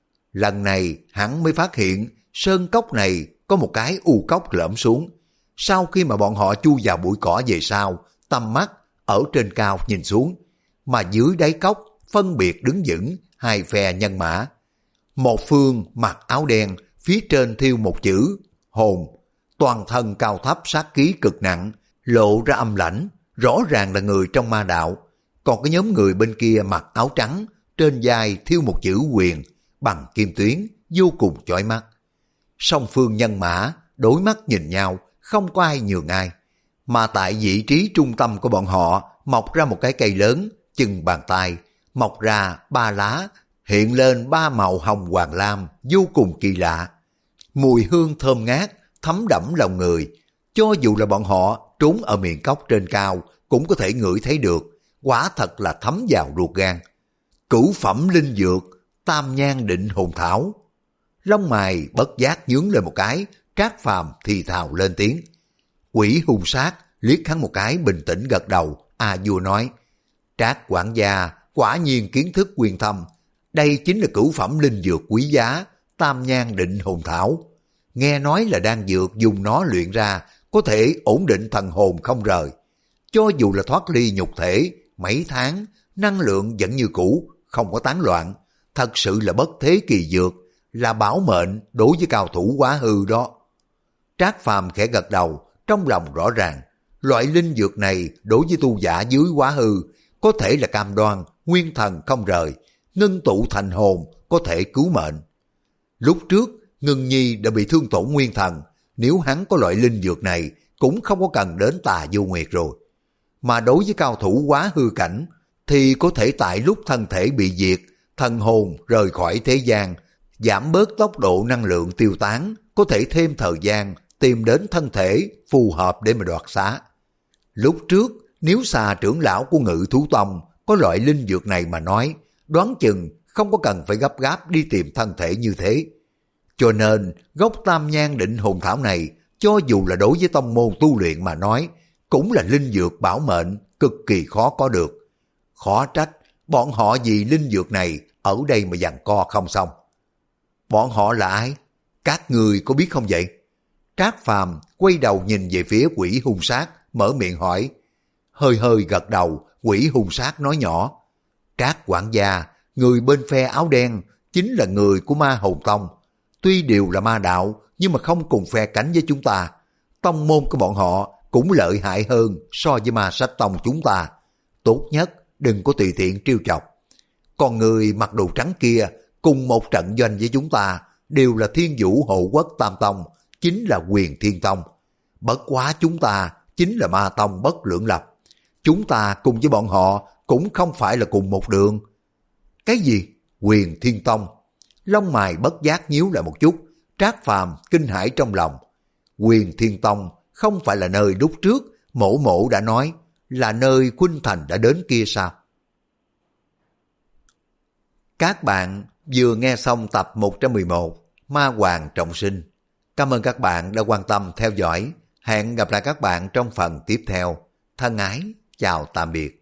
Lần này hắn mới phát hiện sơn cốc này có một cái u cốc lõm xuống. Sau khi mà bọn họ chui vào bụi cỏ về sau, tầm mắt ở trên cao nhìn xuống, mà dưới đáy cốc phân biệt đứng vững hai phe nhân mã. Một phương mặc áo đen, phía trên thiêu một chữ hồn, toàn thân cao thấp sát khí cực nặng, lộ ra âm lãnh, rõ ràng là người trong ma đạo. Còn cái nhóm người bên kia mặc áo trắng, trên vai thiêu một chữ quyền, bằng kim tuyến, vô cùng chói mắt. Song phương nhân mã đối mắt nhìn nhau, không có ai nhường ai. Mà tại vị trí trung tâm của bọn họ mọc ra một cái cây lớn, chừng bàn tay, mọc ra ba lá, hiện lên ba màu hồng hoàng lam, vô cùng kỳ lạ. Mùi hương thơm ngát, thấm đẫm lòng người. Cho dù là bọn họ trốn ở miệng cốc trên cao, cũng có thể ngửi thấy được, quả thật là thấm vào ruột gan. Cửu phẩm linh dược, tam nhan định hồn thảo. Lông mày bất giác nhướng lên một cái, Trác Phàm thì thào lên tiếng. Quỷ hung sát liếc hắn một cái bình tĩnh gật đầu, A vua nói, Trác quản gia quả nhiên kiến thức quyền thâm, đây chính là cửu phẩm linh dược quý giá, tam nhan định hồn thảo. Nghe nói là đang dược dùng nó luyện ra, có thể ổn định thần hồn không rời. Cho dù là thoát ly nhục thể mấy tháng, năng lượng vẫn như cũ, không có tán loạn, thật sự là bất thế kỳ dược, là bảo mệnh đối với cao thủ quá hư đó. Trác Phàm khẽ gật đầu, trong lòng rõ ràng, loại linh dược này đối với tu giả dưới quá hư, có thể là cam đoan, nguyên thần không rời, ngưng tụ thành hồn, có thể cứu mệnh. Lúc trước, Ngân Nhi đã bị thương tổn nguyên thần, nếu hắn có loại linh dược này, cũng không có cần đến Tà Vô Nguyệt rồi. Mà đối với cao thủ quá hư cảnh, thì có thể tại lúc thân thể bị diệt, thần hồn rời khỏi thế gian, giảm bớt tốc độ năng lượng tiêu tán, có thể thêm thời gian tìm đến thân thể phù hợp để mà đoạt xá. Lúc trước, nếu Xà trưởng lão của Ngự Thú Tông có loại linh dược này mà nói, đoán chừng không có cần phải gấp gáp đi tìm thân thể như thế. Cho nên, gốc Tam Nhang Định Hồn Thảo này, cho dù là đối với tông môn tu luyện mà nói, cũng là linh dược bảo mệnh, cực kỳ khó có được. Khó trách, bọn họ vì linh dược này ở đây mà giằng co không xong. Bọn họ là ai? Các người có biết không vậy? Trác Phàm quay đầu nhìn về phía Quỷ Hung Sát, mở miệng hỏi. Hơi hơi gật đầu, Quỷ Hung Sát nói nhỏ. Trác quản gia, người bên phe áo đen, chính là người của Ma Hồn Tông. Tuy đều là ma đạo, nhưng mà không cùng phe cánh với chúng ta. Tông môn của bọn họ cũng lợi hại hơn so với Ma Sách Tông chúng ta. Tốt nhất đừng có tùy tiện trêu chọc. Còn người mặc đồ trắng kia cùng một trận doanh với chúng ta đều là Thiên Vũ Hộ Quốc Tam Tông, chính là Quyền Thiên Tông. Bất quá chúng ta chính là Ma Tông bất lưỡng lập. Chúng ta cùng với bọn họ cũng không phải là cùng một đường. Cái gì? Quyền Thiên Tông? Lông mày bất giác nhíu lại một chút, Trác Phàm kinh hãi trong lòng. Quyền Thiên Tông không phải là nơi lúc trước Mộ Mộ đã nói là nơi Khuynh Thành đã đến kia sao? Các bạn vừa nghe xong tập một trăm mười một Ma Hoàng Trọng Sinh. Cảm ơn các bạn đã quan tâm theo dõi. Hẹn gặp lại các bạn trong phần tiếp theo. Thân ái, chào tạm biệt.